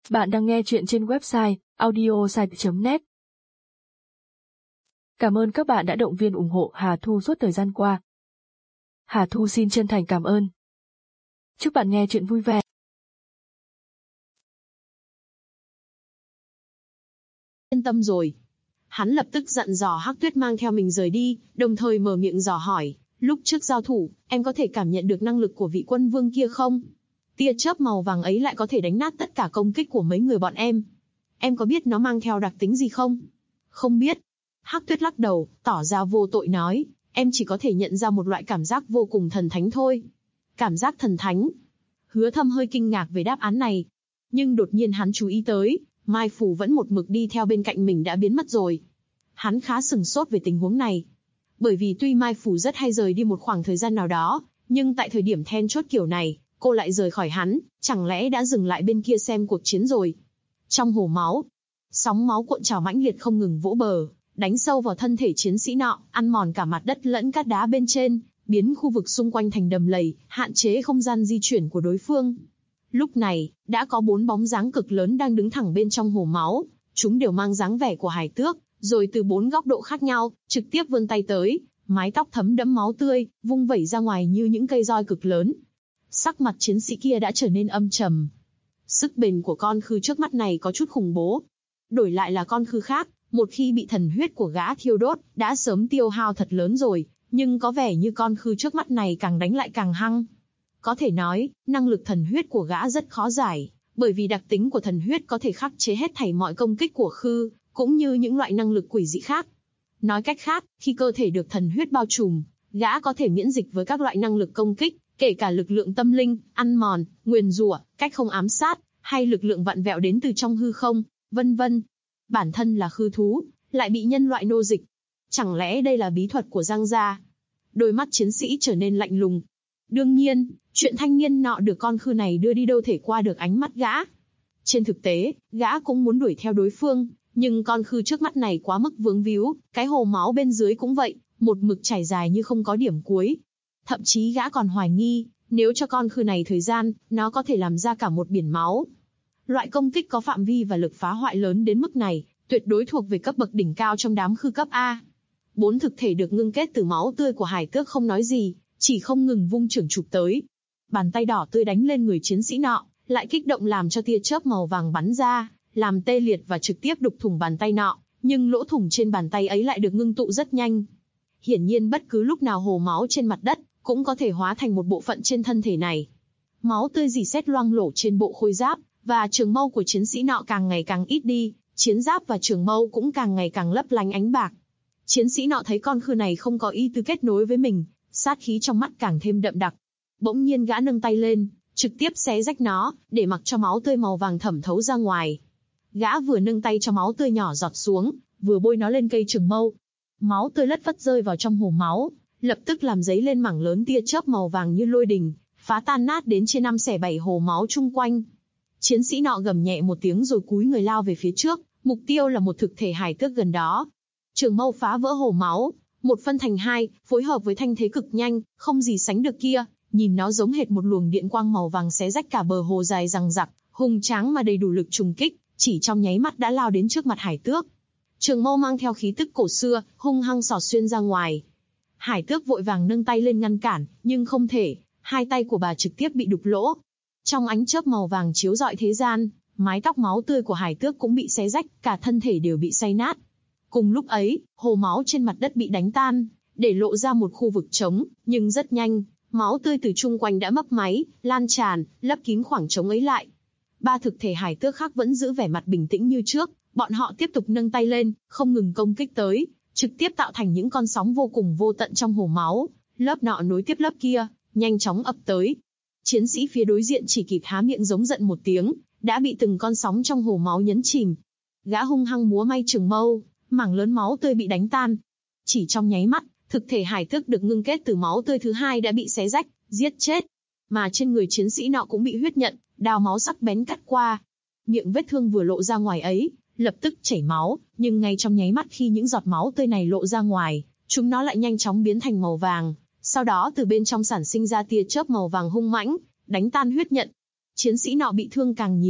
Bạn đang nghe chuyện trên website audiosite.net. Cảm ơn các bạn đã động viên ủng hộ Hà Thu suốt thời gian qua. Hà Thu xin chân thành cảm ơn. Chúc bạn nghe chuyện vui vẻ. Yên tâm rồi. Hắn lập tức dặn dò Hắc Tuyết mang theo mình rời đi, đồng thời mở miệng dò hỏi, lúc trước giao thủ, em có thể cảm nhận được năng lực của vị quân vương kia không? Tia chớp màu vàng ấy lại có thể đánh nát tất cả công kích của mấy người bọn em. Em có biết nó mang theo đặc tính gì không? Không biết. Hắc Tuyết lắc đầu, tỏ ra vô tội nói, em chỉ có thể nhận ra một loại cảm giác vô cùng thần thánh thôi. Cảm giác thần thánh. Hứa Thâm hơi kinh ngạc về đáp án này. Nhưng đột nhiên hắn chú ý tới, Mai Phủ vẫn một mực đi theo bên cạnh mình đã biến mất rồi. Hắn khá sửng sốt về tình huống này. Bởi vì tuy Mai Phủ rất hay rời đi một khoảng thời gian nào đó, nhưng tại thời điểm then chốt kiểu này, cô lại rời khỏi hắn, chẳng lẽ đã dừng lại bên kia xem cuộc chiến rồi. Trong hồ máu, sóng máu cuộn trào mãnh liệt không ngừng vỗ bờ, đánh sâu vào thân thể chiến sĩ nọ, ăn mòn cả mặt đất lẫn cát đá bên trên, biến khu vực xung quanh thành đầm lầy, hạn chế không gian di chuyển của đối phương. Lúc này, đã có 4 bóng dáng cực lớn đang đứng thẳng bên trong hồ máu, chúng đều mang dáng vẻ của hải tước, rồi từ 4 góc độ khác nhau, trực tiếp vươn tay tới, mái tóc thấm đẫm máu tươi, vung vẩy ra ngoài như những cây roi cực lớn. Sắc mặt chiến sĩ kia đã trở nên âm trầm. Sức bền của con khư trước mắt này có chút khủng bố. Đổi lại là con khư khác, một khi bị thần huyết của gã thiêu đốt, đã sớm tiêu hao thật lớn rồi, nhưng có vẻ như con khư trước mắt này càng đánh lại càng hăng. Có thể nói, năng lực thần huyết của gã rất khó giải, bởi vì đặc tính của thần huyết có thể khắc chế hết thảy mọi công kích của khư, cũng như những loại năng lực quỷ dị khác. Nói cách khác, khi cơ thể được thần huyết bao trùm, gã có thể miễn dịch với các loại năng lực công kích, kể cả lực lượng tâm linh, ăn mòn, nguyền rủa, cách không ám sát, hay lực lượng vặn vẹo đến từ trong hư không, vân vân. Bản thân là khư thú, lại bị nhân loại nô dịch. Chẳng lẽ đây là bí thuật của Giang gia? Đôi mắt chiến sĩ trở nên lạnh lùng. Đương nhiên, chuyện thanh niên nọ được con khư này đưa đi đâu thể qua được ánh mắt gã. Trên thực tế, gã cũng muốn đuổi theo đối phương, nhưng con khư trước mắt này quá mức vướng víu, cái hồ máu bên dưới cũng vậy, một mực chảy dài như không có điểm cuối. Thậm chí gã còn hoài nghi, nếu cho con khư này thời gian, nó có thể làm ra cả một biển máu. Loại công kích có phạm vi và lực phá hoại lớn đến mức này, tuyệt đối thuộc về cấp bậc đỉnh cao trong đám khư cấp A. 4 thực thể được ngưng kết từ máu tươi của hải tước không nói gì, chỉ không ngừng vung chưởng chụp tới. Bàn tay đỏ tươi đánh lên người chiến sĩ nọ, lại kích động làm cho tia chớp màu vàng bắn ra, làm tê liệt và trực tiếp đục thủng bàn tay nọ, nhưng lỗ thủng trên bàn tay ấy lại được ngưng tụ rất nhanh. Hiển nhiên bất cứ lúc nào hồ máu trên mặt đất cũng có thể hóa thành một bộ phận trên thân thể này. Máu tươi rỉ sét loang lổ trên bộ khôi giáp, và trường mâu của chiến sĩ nọ càng ngày càng ít đi, chiến giáp và trường mâu cũng càng ngày càng lấp lánh ánh bạc. Chiến sĩ nọ thấy con khư này không có ý tư kết nối với mình, sát khí trong mắt càng thêm đậm đặc. Bỗng nhiên gã nâng tay lên, trực tiếp xé rách nó, để mặc cho máu tươi màu vàng thẩm thấu ra ngoài. Gã vừa nâng tay cho máu tươi nhỏ giọt xuống, vừa bôi nó lên cây trường mâu. Máu tươi lất phất rơi vào trong hồ máu, lập tức làm dấy lên mảng lớn tia chớp màu vàng như lôi đình, phá tan nát đến chia 5 xẻ 7 hồ máu chung quanh. Chiến sĩ nọ gầm nhẹ một tiếng rồi cúi người lao về phía trước, mục tiêu là một thực thể hải tước gần đó. Trường mâu phá vỡ hồ máu, một phân thành 2, phối hợp với thanh thế cực nhanh, không gì sánh được kia, nhìn nó giống hệt một luồng điện quang màu vàng xé rách cả bờ hồ dài dằng dặc, hùng tráng mà đầy đủ lực trùng kích, chỉ trong nháy mắt đã lao đến trước mặt hải tước. Trường mâu mang theo khí tức cổ xưa, hung hăng xỏ xuyên ra ngoài. Hải tước vội vàng nâng tay lên ngăn cản, nhưng không thể, hai tay của bà trực tiếp bị đục lỗ. Trong ánh chớp màu vàng chiếu rọi thế gian, mái tóc máu tươi của hải tước cũng bị xé rách, cả thân thể đều bị xay nát. Cùng lúc ấy, hồ máu trên mặt đất bị đánh tan, để lộ ra một khu vực trống, nhưng rất nhanh, máu tươi từ chung quanh đã mấp máy, lan tràn, lấp kín khoảng trống ấy lại. 3 thực thể hải tước khác vẫn giữ vẻ mặt bình tĩnh như trước, bọn họ tiếp tục nâng tay lên, không ngừng công kích tới, trực tiếp tạo thành những con sóng vô cùng vô tận trong hồ máu, lớp nọ nối tiếp lớp kia, nhanh chóng ập tới. Chiến sĩ phía đối diện chỉ kịp há miệng giống giận một tiếng, đã bị từng con sóng trong hồ máu nhấn chìm. Gã hung hăng múa may trường mâu, mảng lớn máu tươi bị đánh tan. Chỉ trong nháy mắt, thực thể hải tước được ngưng kết từ máu tươi thứ 2 đã bị xé rách, giết chết. Mà trên người chiến sĩ nọ cũng bị huyết nhận, đao máu sắc bén cắt qua. Miệng vết thương vừa lộ ra ngoài ấy, lập tức chảy máu, nhưng ngay trong nháy mắt khi những giọt máu tươi này lộ ra ngoài, chúng nó lại nhanh chóng biến thành màu vàng. Sau đó từ bên trong sản sinh ra tia chớp màu vàng hung mãnh, đánh tan huyết nhận. Chiến sĩ nọ bị thương càng nhiều,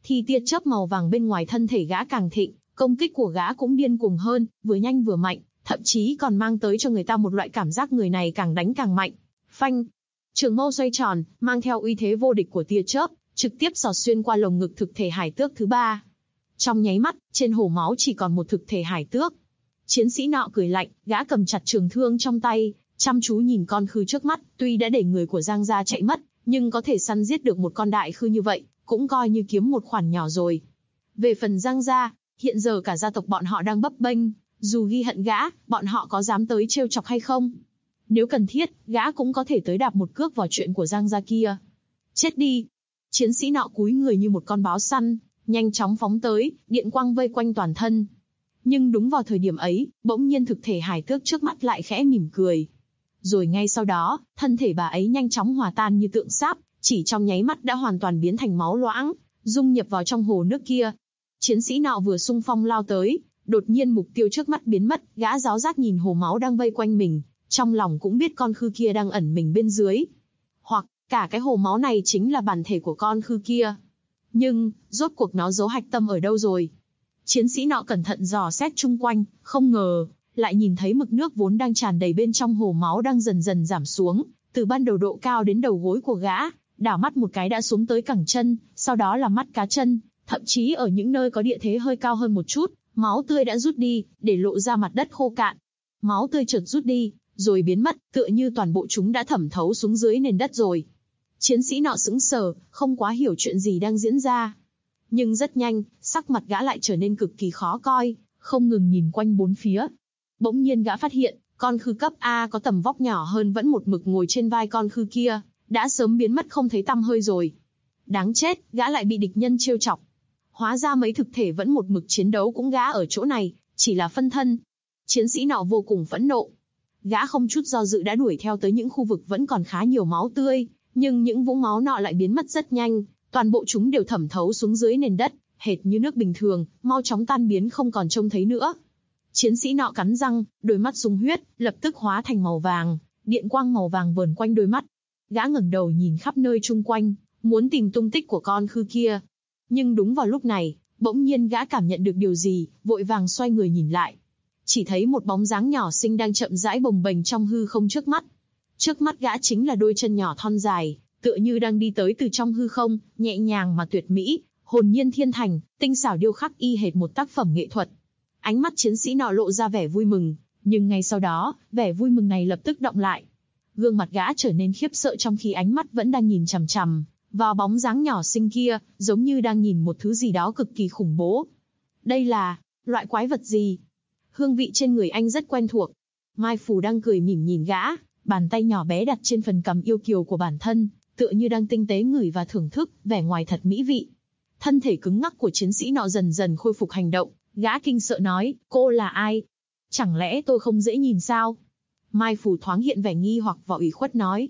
thì tia chớp màu vàng bên ngoài thân thể gã càng thịnh, công kích của gã cũng điên cuồng hơn, vừa nhanh vừa mạnh, thậm chí còn mang tới cho người ta một loại cảm giác người này càng đánh càng mạnh. Phanh! Trường mâu xoay tròn, mang theo uy thế vô địch của tia chớp, trực tiếp xỏ xuyên qua lồng ngực thực thể hải tước thứ 3. Trong nháy mắt, trên hồ máu chỉ còn một thực thể hải tước. Chiến sĩ nọ cười lạnh, gã cầm chặt trường thương trong tay, chăm chú nhìn con khư trước mắt, tuy đã để người của Giang gia chạy mất, nhưng có thể săn giết được một con đại khư như vậy, cũng coi như kiếm một khoản nhỏ rồi. Về phần Giang gia, hiện giờ cả gia tộc bọn họ đang bấp bênh, dù ghi hận gã, bọn họ có dám tới trêu chọc hay không? Nếu cần thiết, gã cũng có thể tới đạp một cước vào chuyện của Giang gia kia. Chết đi! Chiến sĩ nọ cúi người như một con báo săn, nhanh chóng phóng tới, điện quang vây quanh toàn thân. Nhưng đúng vào thời điểm ấy, bỗng nhiên thực thể hải tước trước mắt lại khẽ mỉm cười. Rồi ngay sau đó, thân thể bà ấy nhanh chóng hòa tan như tượng sáp, chỉ trong nháy mắt đã hoàn toàn biến thành máu loãng, dung nhập vào trong hồ nước kia. Chiến sĩ nọ vừa xung phong lao tới, đột nhiên mục tiêu trước mắt biến mất, gã giáo giác nhìn hồ máu đang vây quanh mình, trong lòng cũng biết con khư kia đang ẩn mình bên dưới. Hoặc, cả cái hồ máu này chính là bản thể của con khư kia. Nhưng, rốt cuộc nó giấu hạch tâm ở đâu rồi? Chiến sĩ nọ cẩn thận dò xét chung quanh, không ngờ, lại nhìn thấy mực nước vốn đang tràn đầy bên trong hồ máu đang dần dần giảm xuống, từ ban đầu độ cao đến đầu gối của gã, đảo mắt một cái đã xuống tới cẳng chân, sau đó là mắt cá chân, thậm chí ở những nơi có địa thế hơi cao hơn một chút, máu tươi đã rút đi, để lộ ra mặt đất khô cạn. Máu tươi chợt rút đi, rồi biến mất, tựa như toàn bộ chúng đã thẩm thấu xuống dưới nền đất rồi. Chiến sĩ nọ sững sờ, không quá hiểu chuyện gì đang diễn ra. Nhưng rất nhanh, sắc mặt gã lại trở nên cực kỳ khó coi, không ngừng nhìn quanh bốn phía. Bỗng nhiên gã phát hiện, con khư cấp A có tầm vóc nhỏ hơn vẫn một mực ngồi trên vai con khư kia, đã sớm biến mất không thấy tăm hơi rồi. Đáng chết, gã lại bị địch nhân trêu chọc. Hóa ra mấy thực thể vẫn một mực chiến đấu cũng gã ở chỗ này, chỉ là phân thân. Chiến sĩ nọ vô cùng phẫn nộ. Gã không chút do dự đã đuổi theo tới những khu vực vẫn còn khá nhiều máu tươi, nhưng những vũng máu nọ lại biến mất rất nhanh, toàn bộ chúng đều thẩm thấu xuống dưới nền đất, hệt như nước bình thường, mau chóng tan biến không còn trông thấy nữa. Chiến sĩ nọ cắn răng, đôi mắt sung huyết, lập tức hóa thành màu vàng, điện quang màu vàng vờn quanh đôi mắt. Gã ngẩng đầu nhìn khắp nơi chung quanh, muốn tìm tung tích của con khư kia. Nhưng đúng vào lúc này, bỗng nhiên gã cảm nhận được điều gì, vội vàng xoay người nhìn lại. Chỉ thấy một bóng dáng nhỏ xinh đang chậm rãi bồng bềnh trong hư không trước mắt. Trước mắt gã chính là đôi chân nhỏ thon dài, tựa như đang đi tới từ trong hư không, nhẹ nhàng mà tuyệt mỹ, hồn nhiên thiên thành, tinh xảo điêu khắc y hệt một tác phẩm nghệ thuật. Ánh mắt chiến sĩ nọ lộ ra vẻ vui mừng, nhưng ngay sau đó, vẻ vui mừng này lập tức đọng lại. Gương mặt gã trở nên khiếp sợ trong khi ánh mắt vẫn đang nhìn chằm chằm vào bóng dáng nhỏ xinh kia, giống như đang nhìn một thứ gì đó cực kỳ khủng bố. Đây là loại quái vật gì? Hương vị trên người anh rất quen thuộc. Mai Phù đang cười mỉm nhìn gã, bàn tay nhỏ bé đặt trên phần cằm yêu kiều của bản thân, tựa như đang tinh tế ngửi và thưởng thức, vẻ ngoài thật mỹ vị. Thân thể cứng ngắc của chiến sĩ nọ dần dần khôi phục hành động, gã kinh sợ nói, cô là ai? Chẳng lẽ tôi không dễ nhìn sao? Mai Phù thoáng hiện vẻ nghi hoặc và ủy khuất nói,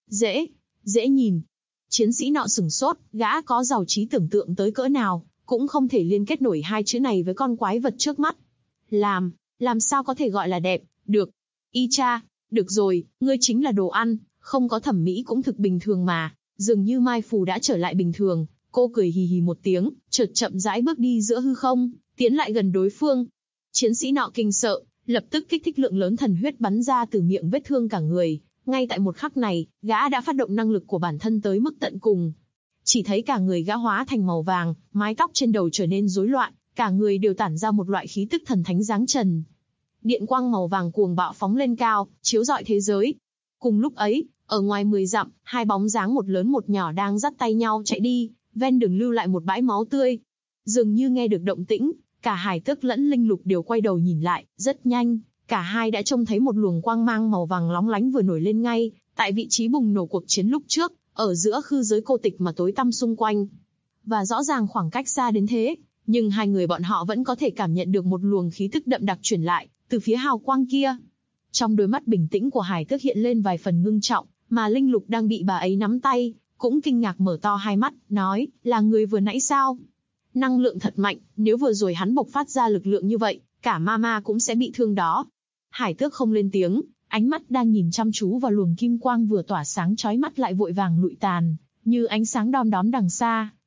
dễ nhìn. Chiến sĩ nọ sửng sốt, gã có giàu trí tưởng tượng tới cỡ nào, cũng không thể liên kết nổi hai chữ này với con quái vật trước mắt. Làm sao có thể gọi là đẹp, được. Y cha, được rồi, ngươi chính là đồ ăn, không có thẩm mỹ cũng thực bình thường mà. Dường như Mai Phù đã trở lại bình thường, cô cười hì hì một tiếng, chợt chậm rãi bước đi giữa hư không, tiến lại gần đối phương. Chiến sĩ nọ kinh sợ, lập tức kích thích lượng lớn thần huyết bắn ra từ miệng vết thương cả người. Ngay tại một khắc này, gã đã phát động năng lực của bản thân tới mức tận cùng. Chỉ thấy cả người gã hóa thành màu vàng, mái tóc trên đầu trở nên rối loạn, cả người đều tản ra một loại khí tức thần thánh giáng trần. Điện quang màu vàng cuồng bạo phóng lên cao, chiếu rọi thế giới. Cùng lúc ấy, ở ngoài 10 dặm, hai bóng dáng một lớn một nhỏ đang dắt tay nhau chạy đi, ven đường lưu lại một bãi máu tươi. Dường như nghe được động tĩnh, cả Hải Tước lẫn Linh Lục đều quay đầu nhìn lại, rất nhanh, cả hai đã trông thấy một luồng quang mang màu vàng lóng lánh vừa nổi lên ngay, tại vị trí bùng nổ cuộc chiến lúc trước, ở giữa khư giới cô tịch mà tối tăm xung quanh. Và rõ ràng khoảng cách xa đến thế, nhưng hai người bọn họ vẫn có thể cảm nhận được một luồng khí tức đậm đặc truyền lại, từ phía hào quang kia. Trong đôi mắt bình tĩnh của Hải Tước hiện lên vài phần ngưng trọng, mà Linh Lục đang bị bà ấy nắm tay, cũng kinh ngạc mở to hai mắt, nói, là người vừa nãy sao? Năng lượng thật mạnh, nếu vừa rồi hắn bộc phát ra lực lượng như vậy, cả Mama cũng sẽ bị thương đó. Hải Tước không lên tiếng, ánh mắt đang nhìn chăm chú vào luồng kim quang vừa tỏa sáng chói mắt lại vội vàng lụi tàn, như ánh sáng đom đóm đằng xa,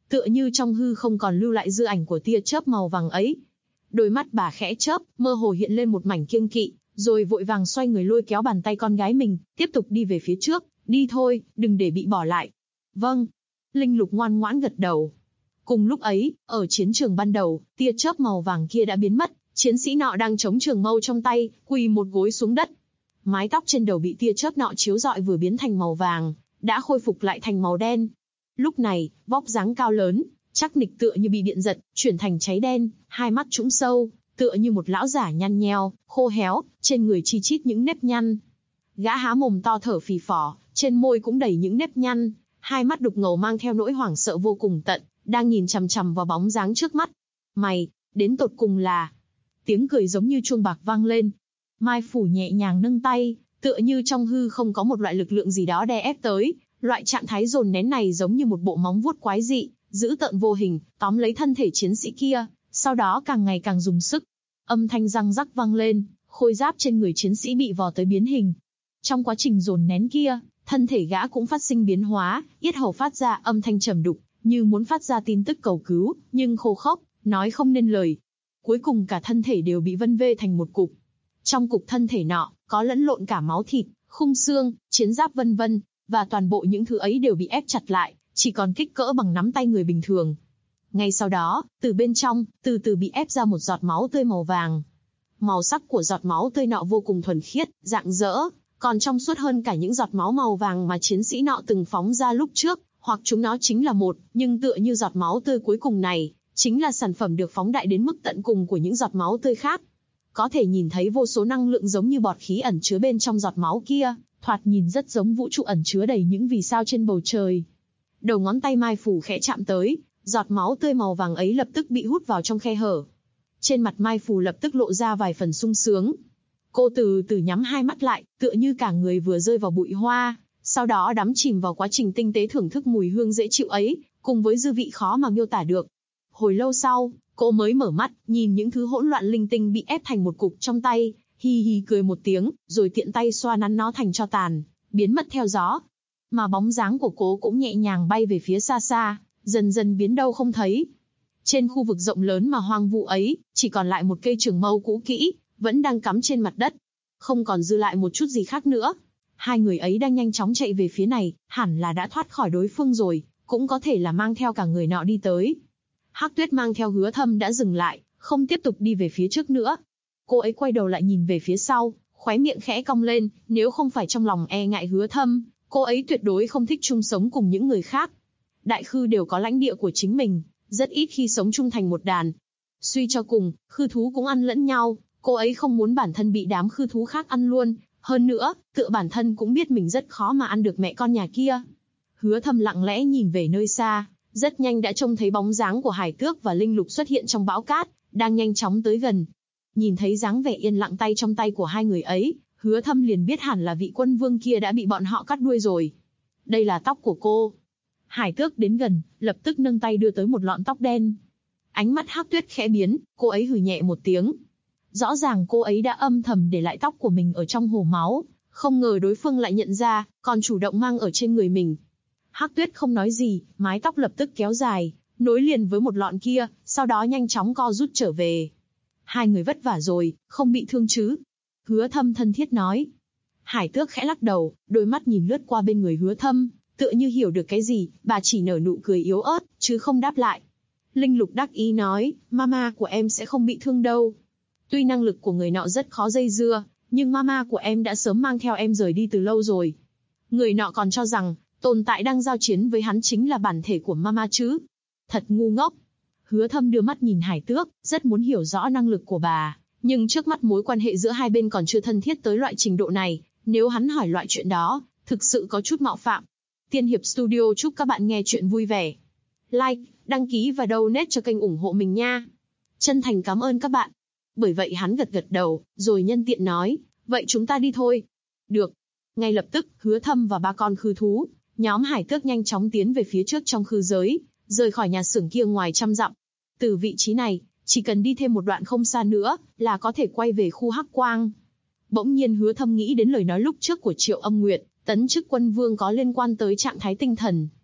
tựa như trong hư không còn lưu lại dư ảnh của tia chớp màu vàng ấy. Đôi mắt bà khẽ chớp, mơ hồ hiện lên một mảnh kiêng kỵ, rồi vội vàng xoay người lôi kéo bàn tay con gái mình, tiếp tục đi về phía trước. Đi thôi, đừng để bị bỏ lại. Vâng. Linh Lục ngoan ngoãn gật đầu. Cùng lúc ấy, ở chiến trường ban đầu, tia chớp màu vàng kia đã biến mất, chiến sĩ nọ đang chống trường mâu trong tay, quỳ một gối xuống đất. Mái tóc trên đầu bị tia chớp nọ chiếu rọi vừa biến thành màu vàng, đã khôi phục lại thành màu đen. Lúc này, vóc dáng cao lớn, chắc nịch tựa như bị điện giật, chuyển thành cháy đen, hai mắt trũng sâu, tựa như một lão giả nhăn nheo, khô héo, trên người chi chít những nếp nhăn. Gã há mồm to thở phì phò, trên môi cũng đầy những nếp nhăn, hai mắt đục ngầu mang theo nỗi hoảng sợ vô cùng tận, đang nhìn chằm chằm vào bóng dáng trước mắt. Mày, đến tột cùng là... Tiếng cười giống như chuông bạc vang lên. Mai Phủ nhẹ nhàng nâng tay, tựa như trong hư không có một loại lực lượng gì đó đè ép tới. Loại trạng thái dồn nén này giống như một bộ móng vuốt quái dị, dữ tợn vô hình, tóm lấy thân thể chiến sĩ kia, sau đó càng ngày càng dùng sức. Âm thanh răng rắc vang lên, khôi giáp trên người chiến sĩ bị vò tới biến hình. Trong quá trình dồn nén kia, thân thể gã cũng phát sinh biến hóa, yết hầu phát ra âm thanh trầm đục, như muốn phát ra tin tức cầu cứu, nhưng khô khốc, nói không nên lời. Cuối cùng cả thân thể đều bị vân vê thành một cục. Trong cục thân thể nọ, có lẫn lộn cả máu thịt, khung xương, chiến giáp vân vân, và toàn bộ những thứ ấy đều bị ép chặt lại, chỉ còn kích cỡ bằng nắm tay người bình thường. Ngay sau đó, từ bên trong, từ từ bị ép ra một giọt máu tươi màu vàng. Màu sắc của giọt máu tươi nọ vô cùng thuần khiết, rạng rỡ, còn trong suốt hơn cả những giọt máu màu vàng mà chiến sĩ nọ từng phóng ra lúc trước, hoặc chúng nó chính là một, nhưng tựa như giọt máu tươi cuối cùng này, chính là sản phẩm được phóng đại đến mức tận cùng của những giọt máu tươi khác. Có thể nhìn thấy vô số năng lượng giống như bọt khí ẩn chứa bên trong giọt máu kia, thoạt nhìn rất giống vũ trụ ẩn chứa đầy những vì sao trên bầu trời. Đầu ngón tay Mai Phủ khẽ chạm tới, giọt máu tươi màu vàng ấy lập tức bị hút vào trong khe hở. Trên mặt Mai Phủ lập tức lộ ra vài phần sung sướng. Cô từ từ nhắm hai mắt lại, tựa như cả người vừa rơi vào bụi hoa, sau đó đắm chìm vào quá trình tinh tế thưởng thức mùi hương dễ chịu ấy, cùng với dư vị khó mà miêu tả được. Hồi lâu sau, cô mới mở mắt, nhìn những thứ hỗn loạn linh tinh bị ép thành một cục trong tay, hi hi cười một tiếng, rồi tiện tay xoa nắn nó thành tro tàn, biến mất theo gió. Mà bóng dáng của cô cũng nhẹ nhàng bay về phía xa xa, dần dần biến đâu không thấy. Trên khu vực rộng lớn mà hoang vu ấy, chỉ còn lại một cây trường mâu cũ kỹ, vẫn đang cắm trên mặt đất. Không còn dư lại một chút gì khác nữa. Hai người ấy đang nhanh chóng chạy về phía này, hẳn là đã thoát khỏi đối phương rồi, cũng có thể là mang theo cả người nọ đi tới. Hắc Tuyết mang theo Hứa Thâm đã dừng lại, không tiếp tục đi về phía trước nữa. Cô ấy quay đầu lại nhìn về phía sau, khóe miệng khẽ cong lên, nếu không phải trong lòng e ngại Hứa Thâm, cô ấy tuyệt đối không thích chung sống cùng những người khác. Đại khư đều có lãnh địa của chính mình, rất ít khi sống chung thành một đàn. Suy cho cùng, khư thú cũng ăn lẫn nhau, cô ấy không muốn bản thân bị đám khư thú khác ăn luôn. Hơn nữa, tự bản thân cũng biết mình rất khó mà ăn được mẹ con nhà kia. Hứa Thâm lặng lẽ nhìn về nơi xa, rất nhanh đã trông thấy bóng dáng của Hải Tước và Linh Lục xuất hiện trong bão cát, đang nhanh chóng tới gần. Nhìn thấy dáng vẻ yên lặng tay trong tay của hai người ấy, Hứa Thâm liền biết hẳn là vị quân vương kia đã bị bọn họ cắt đuôi rồi. Đây là tóc của cô. Hải Tước đến gần, lập tức nâng tay đưa tới một lọn tóc đen. Ánh mắt Hắc Tuyết khẽ biến, cô ấy hừ nhẹ một tiếng. Rõ ràng cô ấy đã âm thầm để lại tóc của mình ở trong hồ máu, không ngờ đối phương lại nhận ra, còn chủ động mang ở trên người mình. Hắc Tuyết không nói gì, mái tóc lập tức kéo dài, nối liền với một lọn kia, sau đó nhanh chóng co rút trở về. Hai người vất vả rồi, không bị thương chứ? Hứa Thâm thân thiết nói. Hải Tước khẽ lắc đầu, đôi mắt nhìn lướt qua bên người Hứa Thâm, tựa như hiểu được cái gì, bà chỉ nở nụ cười yếu ớt, chứ không đáp lại. Linh Lục đắc ý nói, mama của em sẽ không bị thương đâu. Tuy năng lực của người nọ rất khó dây dưa, nhưng mama của em đã sớm mang theo em rời đi từ lâu rồi. Người nọ còn cho rằng, tồn tại đang giao chiến với hắn chính là bản thể của mama chứ. Thật ngu ngốc. Hứa Thâm đưa mắt nhìn Hải Tước, rất muốn hiểu rõ năng lực của bà, nhưng trước mắt mối quan hệ giữa hai bên còn chưa thân thiết tới loại trình độ này, nếu hắn hỏi loại chuyện đó, thực sự có chút mạo phạm. Tiên Hiệp Studio chúc các bạn nghe chuyện vui vẻ. Like, đăng ký và donate cho kênh ủng hộ mình nha. Chân thành cảm ơn các bạn. Bởi vậy hắn gật gật đầu, rồi nhân tiện nói, vậy chúng ta đi thôi. Được. Ngay lập tức, Hứa Thâm và ba con khư thú, nhóm Hải Tước nhanh chóng tiến về phía trước trong khư giới, rời khỏi nhà xưởng kia ngoài trăm dặm. Từ vị trí này, chỉ cần đi thêm một đoạn không xa nữa, là có thể quay về khu Hắc Quang. Bỗng nhiên Hứa Thâm nghĩ đến lời nói lúc trước của Triệu Âm Nguyệt, tấn chức quân vương có liên quan tới trạng thái tinh thần.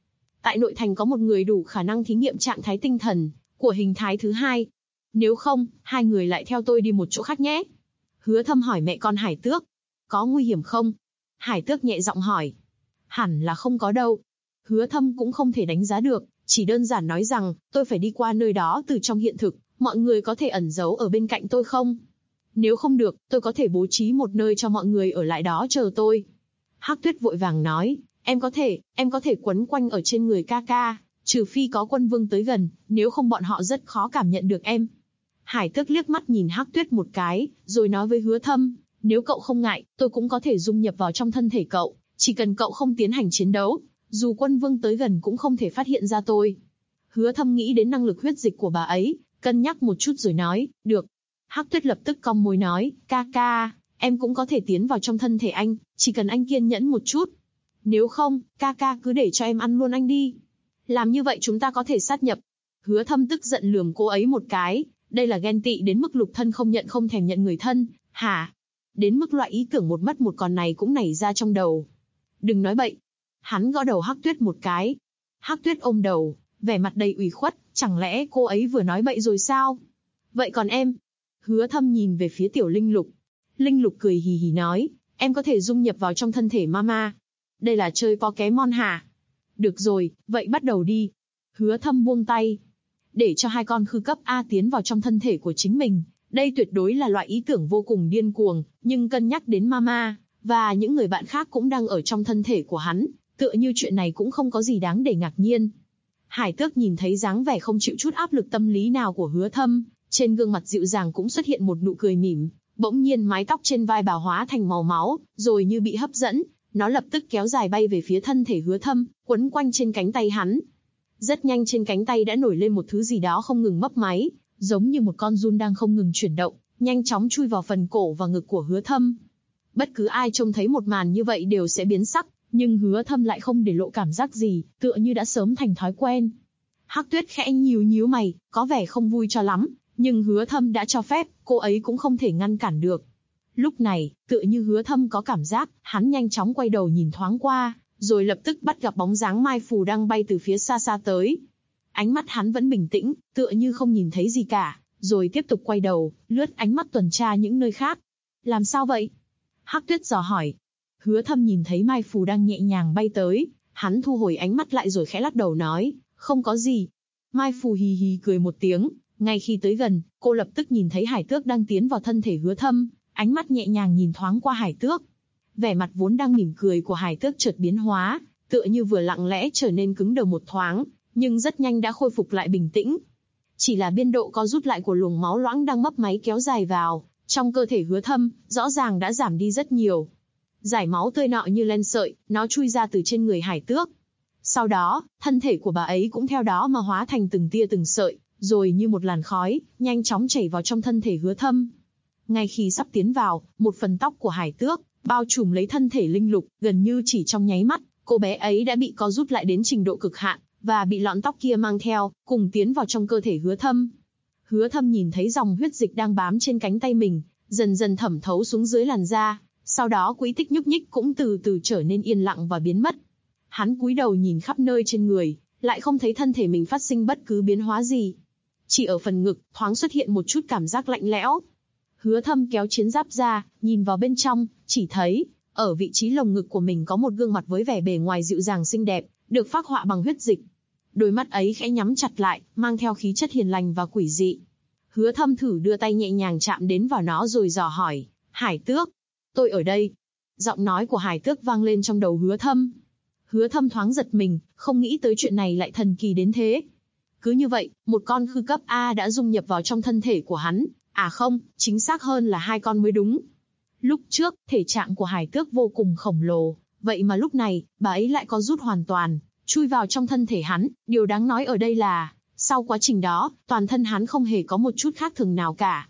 tại nội thành có một người đủ khả năng thí nghiệm trạng thái tinh thần của hình thái thứ hai. Nếu không, hai người lại theo tôi đi một chỗ khác nhé. Hứa Thâm hỏi mẹ con Hải Tước. Có nguy hiểm không? Hải Tước nhẹ giọng hỏi. Hẳn là không có đâu. Hứa Thâm cũng không thể đánh giá được, chỉ đơn giản nói rằng, tôi phải đi qua nơi đó từ trong hiện thực, mọi người có thể ẩn giấu ở bên cạnh tôi không? Nếu không được, tôi có thể bố trí một nơi cho mọi người ở lại đó chờ tôi. Hắc Tuyết vội vàng nói, em có thể quấn quanh ở trên người ca ca, trừ phi có quân vương tới gần, nếu không bọn họ rất khó cảm nhận được em. Hải Tước liếc mắt nhìn Hắc Tuyết một cái, rồi nói với Hứa Thâm, nếu cậu không ngại, tôi cũng có thể dung nhập vào trong thân thể cậu, chỉ cần cậu không tiến hành chiến đấu, dù quân vương tới gần cũng không thể phát hiện ra tôi. Hứa Thâm nghĩ đến năng lực huyết dịch của bà ấy, cân nhắc một chút rồi nói, được. Hắc Tuyết lập tức cong môi nói, ca ca, em cũng có thể tiến vào trong thân thể anh, chỉ cần anh kiên nhẫn một chút. Nếu không, ca ca cứ để cho em ăn luôn anh đi. Làm như vậy chúng ta có thể sát nhập. Hứa Thâm tức giận lườm cô ấy một cái, đây là ghen tị đến mức lục thân không thèm nhận người thân, hả? Đến mức loại ý tưởng một mất một còn này cũng nảy ra trong đầu. Đừng nói bậy. Hắn gõ đầu Hắc Tuyết một cái. Hắc Tuyết ôm đầu, vẻ mặt đầy ủy khuất, chẳng lẽ cô ấy vừa nói bậy rồi sao? Vậy còn em? Hứa Thâm nhìn về phía tiểu Linh Lục. Linh Lục cười hì hì nói, em có thể dung nhập vào trong thân thể mama. Đây là chơi Pokémon hả? Được rồi, vậy bắt đầu đi. Hứa Thâm buông tay. Để cho hai con khư cấp A tiến vào trong thân thể của chính mình. Đây tuyệt đối là loại ý tưởng vô cùng điên cuồng, nhưng cân nhắc đến mama, và những người bạn khác cũng đang ở trong thân thể của hắn, tựa như chuyện này cũng không có gì đáng để ngạc nhiên. Hải Tước nhìn thấy dáng vẻ không chịu chút áp lực tâm lý nào của Hứa Thâm, trên gương mặt dịu dàng cũng xuất hiện một nụ cười mỉm, bỗng nhiên mái tóc trên vai bà hóa thành màu máu, rồi như bị hấp dẫn, nó lập tức kéo dài bay về phía thân thể Hứa Thâm, quấn quanh trên cánh tay hắn. Rất nhanh trên cánh tay đã nổi lên một thứ gì đó không ngừng mấp máy, giống như một con giun đang không ngừng chuyển động, nhanh chóng chui vào phần cổ và ngực của Hứa Thâm. Bất cứ ai trông thấy một màn như vậy đều sẽ biến sắc, nhưng Hứa Thâm lại không để lộ cảm giác gì, tựa như đã sớm thành thói quen. Hắc Tuyết khẽ nhíu mày, có vẻ không vui cho lắm, nhưng Hứa Thâm đã cho phép, cô ấy cũng không thể ngăn cản được. Lúc này, tựa như Hứa Thâm có cảm giác, hắn nhanh chóng quay đầu nhìn thoáng qua, rồi lập tức bắt gặp bóng dáng Mai Phù đang bay từ phía xa xa tới. Ánh mắt hắn vẫn bình tĩnh, tựa như không nhìn thấy gì cả, rồi tiếp tục quay đầu, lướt ánh mắt tuần tra những nơi khác. Làm sao vậy? Hắc Tuyết dò hỏi. Hứa Thâm nhìn thấy Mai Phù đang nhẹ nhàng bay tới, hắn thu hồi ánh mắt lại rồi khẽ lắc đầu nói, không có gì. Mai Phù hì hì cười một tiếng, ngay khi tới gần, cô lập tức nhìn thấy Hải Tước đang tiến vào thân thể Hứa Thâm, ánh mắt nhẹ nhàng nhìn thoáng qua Hải Tước. Vẻ mặt vốn đang mỉm cười của Hải Tước chợt biến hóa, tựa như vừa lặng lẽ trở nên cứng đờ một thoáng, nhưng rất nhanh đã khôi phục lại bình tĩnh. Chỉ là biên độ co rút lại của luồng máu loãng đang mấp máy kéo dài vào trong cơ thể Hứa Thâm, rõ ràng đã giảm đi rất nhiều. Giải máu tươi nọ như len sợi, nó chui ra từ trên người Hải Tước. Sau đó, thân thể của bà ấy cũng theo đó mà hóa thành từng tia từng sợi, rồi như một làn khói, nhanh chóng chảy vào trong thân thể Hứa Thâm. Ngay khi sắp tiến vào, một phần tóc của Hải Tước bao trùm lấy thân thể Linh Lục, gần như chỉ trong nháy mắt, cô bé ấy đã bị co rút lại đến trình độ cực hạn, và bị lọn tóc kia mang theo, cùng tiến vào trong cơ thể Hứa Thâm. Hứa Thâm nhìn thấy dòng huyết dịch đang bám trên cánh tay mình, dần dần thẩm thấu xuống dưới làn da, sau đó quỹ tích nhúc nhích cũng từ từ trở nên yên lặng và biến mất. Hắn cúi đầu nhìn khắp nơi trên người, lại không thấy thân thể mình phát sinh bất cứ biến hóa gì. Chỉ ở phần ngực, thoáng xuất hiện một chút cảm giác lạnh lẽo. Hứa Thâm kéo chiến giáp ra, nhìn vào bên trong, chỉ thấy, ở vị trí lồng ngực của mình có một gương mặt với vẻ bề ngoài dịu dàng xinh đẹp, được phác họa bằng huyết dịch. Đôi mắt ấy khẽ nhắm chặt lại, mang theo khí chất hiền lành và quỷ dị. Hứa Thâm thử đưa tay nhẹ nhàng chạm đến vào nó rồi dò hỏi, Hải Tước, tôi ở đây. Giọng nói của Hải Tước vang lên trong đầu Hứa Thâm. Hứa Thâm thoáng giật mình, không nghĩ tới chuyện này lại thần kỳ đến thế. Cứ như vậy, một con khư cấp A đã dung nhập vào trong thân thể của hắn. À không, chính xác hơn là hai con mới đúng. Lúc trước, thể trạng của Hải Tước vô cùng khổng lồ, vậy mà lúc này, bà ấy lại có rút hoàn toàn, chui vào trong thân thể hắn. Điều đáng nói ở đây là, sau quá trình đó, toàn thân hắn không hề có một chút khác thường nào cả.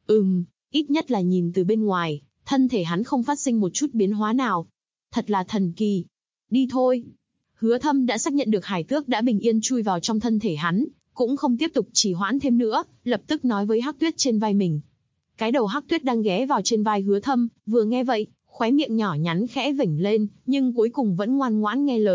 Ít nhất là nhìn từ bên ngoài, thân thể hắn không phát sinh một chút biến hóa nào. Thật là thần kỳ. Đi thôi. Hứa Thâm đã xác nhận được Hải Tước đã bình yên chui vào trong thân thể hắn, cũng không tiếp tục trì hoãn thêm nữa, lập tức nói với Hắc Tuyết trên vai mình. Cái đầu Hắc Tuyết đang ghé vào trên vai Hứa Thâm, vừa nghe vậy, khóe miệng nhỏ nhắn khẽ vểnh lên, nhưng cuối cùng vẫn ngoan ngoãn nghe lời,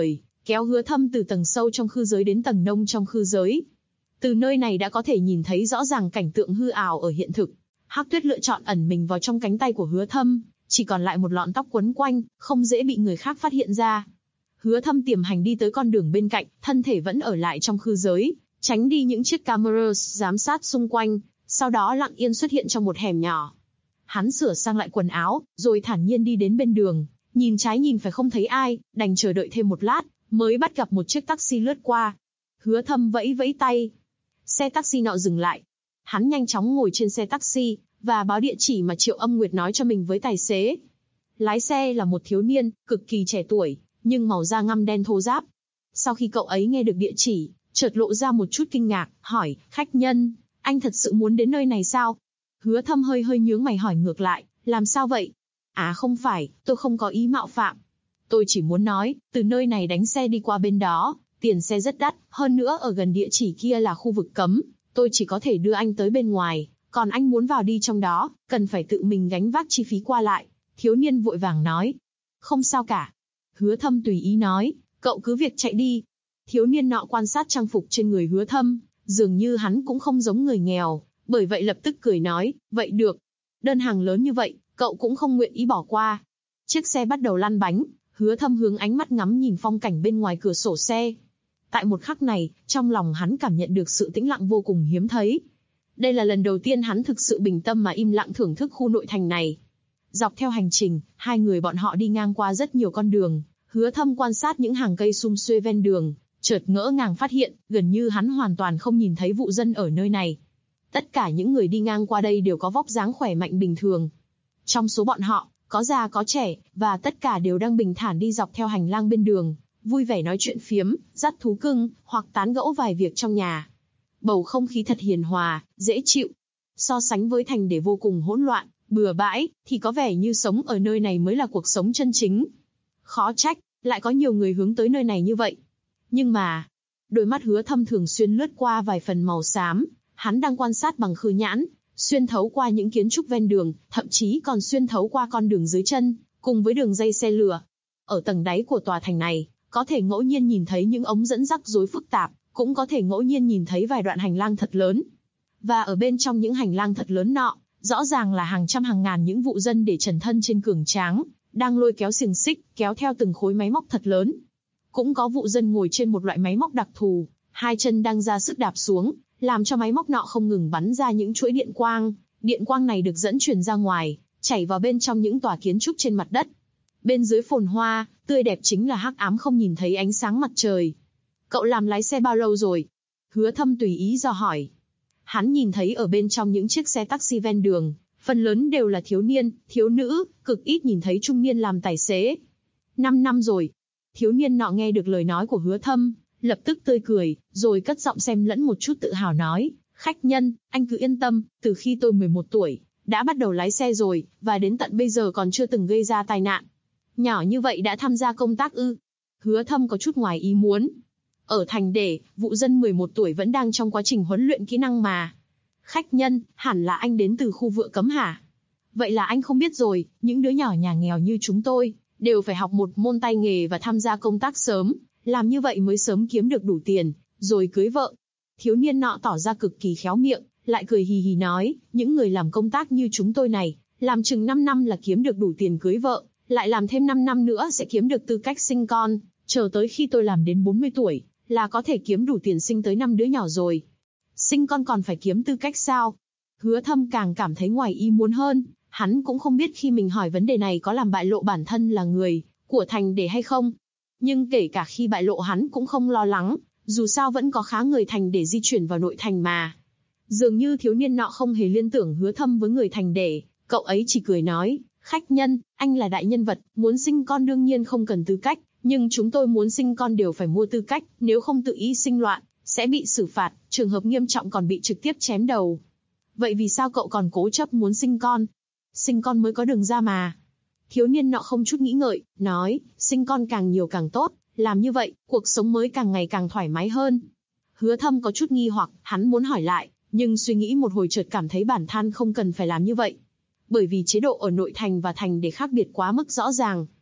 kéo Hứa Thâm từ tầng sâu trong khư giới đến tầng nông trong khư giới. Từ nơi này đã có thể nhìn thấy rõ ràng cảnh tượng hư ảo ở hiện thực. Hắc Tuyết lựa chọn ẩn mình vào trong cánh tay của Hứa Thâm, chỉ còn lại một lọn tóc quấn quanh, không dễ bị người khác phát hiện ra. Hứa Thâm tiềm hành đi tới con đường bên cạnh, thân thể vẫn ở lại trong khư giới, tránh đi những chiếc camera giám sát xung quanh, sau đó lặng yên xuất hiện trong một hẻm nhỏ. Hắn sửa sang lại quần áo, rồi thản nhiên đi đến bên đường, nhìn trái nhìn phải không thấy ai, đành chờ đợi thêm một lát, mới bắt gặp một chiếc taxi lướt qua. Hứa Thâm vẫy vẫy tay. Xe taxi nọ dừng lại. Hắn nhanh chóng ngồi trên xe taxi, và báo địa chỉ mà Triệu Âm Nguyệt nói cho mình với tài xế. Lái xe là một thiếu niên, cực kỳ trẻ tuổi, nhưng màu da ngăm đen thô ráp. Sau khi cậu ấy nghe được địa chỉ, chợt lộ ra một chút kinh ngạc, hỏi, khách nhân, anh thật sự muốn đến nơi này sao? Hứa Thâm hơi hơi nhướng mày hỏi ngược lại, làm sao vậy? À không phải, tôi không có ý mạo phạm. Tôi chỉ muốn nói, từ nơi này đánh xe đi qua bên đó, tiền xe rất đắt, hơn nữa ở gần địa chỉ kia là khu vực cấm, tôi chỉ có thể đưa anh tới bên ngoài, còn anh muốn vào đi trong đó, cần phải tự mình gánh vác chi phí qua lại. Thiếu niên vội vàng nói. Không sao cả. Hứa Thâm tùy ý nói, cậu cứ việc chạy đi. Thiếu niên nọ quan sát trang phục trên người Hứa Thâm, dường như hắn cũng không giống người nghèo, bởi vậy lập tức cười nói, vậy được. Đơn hàng lớn như vậy, cậu cũng không nguyện ý bỏ qua. Chiếc xe bắt đầu lăn bánh, Hứa Thâm hướng ánh mắt ngắm nhìn phong cảnh bên ngoài cửa sổ xe. Tại một khắc này, trong lòng hắn cảm nhận được sự tĩnh lặng vô cùng hiếm thấy. Đây là lần đầu tiên hắn thực sự bình tâm mà im lặng thưởng thức khu nội thành này. Dọc theo hành trình, hai người bọn họ đi ngang qua rất nhiều con đường. Hứa Thâm quan sát những hàng cây sum xuê ven đường, chợt ngỡ ngàng phát hiện, gần như hắn hoàn toàn không nhìn thấy vụ dân ở nơi này. Tất cả những người đi ngang qua đây đều có vóc dáng khỏe mạnh bình thường. Trong số bọn họ, có già có trẻ, và tất cả đều đang bình thản đi dọc theo hành lang bên đường, vui vẻ nói chuyện phiếm, dắt thú cưng, hoặc tán gẫu vài việc trong nhà. Bầu không khí thật hiền hòa, dễ chịu. So sánh với thành để vô cùng hỗn loạn, bừa bãi, thì có vẻ như sống ở nơi này mới là cuộc sống chân chính. Khó trách, lại có nhiều người hướng tới nơi này như vậy. Nhưng mà, đôi mắt Hứa Thâm thường xuyên lướt qua vài phần màu xám, hắn đang quan sát bằng khư nhãn, xuyên thấu qua những kiến trúc ven đường, thậm chí còn xuyên thấu qua con đường dưới chân, cùng với đường dây xe lửa. Ở tầng đáy của tòa thành này, có thể ngẫu nhiên nhìn thấy những ống dẫn rắc rối phức tạp, cũng có thể ngẫu nhiên nhìn thấy vài đoạn hành lang thật lớn. Và ở bên trong những hành lang thật lớn nọ, rõ ràng là hàng trăm hàng ngàn những vụ dân để trần thân trên cường tráng, đang lôi kéo xiềng xích, kéo theo từng khối máy móc thật lớn. Cũng có vụ dân ngồi trên một loại máy móc đặc thù, hai chân đang ra sức đạp xuống, làm cho máy móc nọ không ngừng bắn ra những chuỗi điện quang. Điện quang này được dẫn truyền ra ngoài, chảy vào bên trong những tòa kiến trúc trên mặt đất. Bên dưới phồn hoa, tươi đẹp chính là hắc ám không nhìn thấy ánh sáng mặt trời. Cậu làm lái xe bao lâu rồi? Hứa Thâm tùy ý dò hỏi. Hắn nhìn thấy ở bên trong những chiếc xe taxi ven đường, phần lớn đều là thiếu niên, thiếu nữ, cực ít nhìn thấy trung niên làm tài xế. 5 năm rồi. Thiếu niên nọ nghe được lời nói của Hứa Thâm, lập tức tươi cười, rồi cất giọng xen lẫn một chút tự hào nói, khách nhân, anh cứ yên tâm, từ khi tôi 11 tuổi, đã bắt đầu lái xe rồi, và đến tận bây giờ còn chưa từng gây ra tai nạn. Nhỏ như vậy đã tham gia công tác ư? Hứa Thâm có chút ngoài ý muốn. Ở thành để, vụ dân 11 tuổi vẫn đang trong quá trình huấn luyện kỹ năng mà. Khách nhân, hẳn là anh đến từ khu vựa cấm hả? Vậy là anh không biết rồi, những đứa nhỏ nhà nghèo như chúng tôi, đều phải học một môn tay nghề và tham gia công tác sớm, làm như vậy mới sớm kiếm được đủ tiền, rồi cưới vợ. Thiếu niên nọ tỏ ra cực kỳ khéo miệng, lại cười hì hì nói, những người làm công tác như chúng tôi này, làm chừng 5 năm là kiếm được đủ tiền cưới vợ, lại làm thêm 5 năm nữa sẽ kiếm được tư cách sinh con, chờ tới khi tôi làm đến 40 tuổi, là có thể kiếm đủ tiền sinh tới 5 đứa nhỏ rồi. Sinh con còn phải kiếm tư cách sao? Hứa Thâm càng cảm thấy ngoài ý muốn hơn, hắn cũng không biết khi mình hỏi vấn đề này có làm bại lộ bản thân là người của thành để hay không. Nhưng kể cả khi bại lộ hắn cũng không lo lắng, dù sao vẫn có khá người thành để di chuyển vào nội thành mà. Dường như thiếu niên nọ không hề liên tưởng Hứa Thâm với người thành để, cậu ấy chỉ cười nói, khách nhân, anh là đại nhân vật, muốn sinh con đương nhiên không cần tư cách, nhưng chúng tôi muốn sinh con đều phải mua tư cách, nếu không tự ý sinh loạn, sẽ bị xử phạt, trường hợp nghiêm trọng còn bị trực tiếp chém đầu. Vậy vì sao cậu còn cố chấp muốn sinh con? Sinh con mới có đường ra mà. Thiếu niên nọ không chút nghĩ ngợi, nói, sinh con càng nhiều càng tốt, làm như vậy, cuộc sống mới càng ngày càng thoải mái hơn. Hứa Thâm có chút nghi hoặc, hắn muốn hỏi lại, nhưng suy nghĩ một hồi chợt cảm thấy bản thân không cần phải làm như vậy. Bởi vì chế độ ở nội thành và thành để khác biệt quá mức rõ ràng.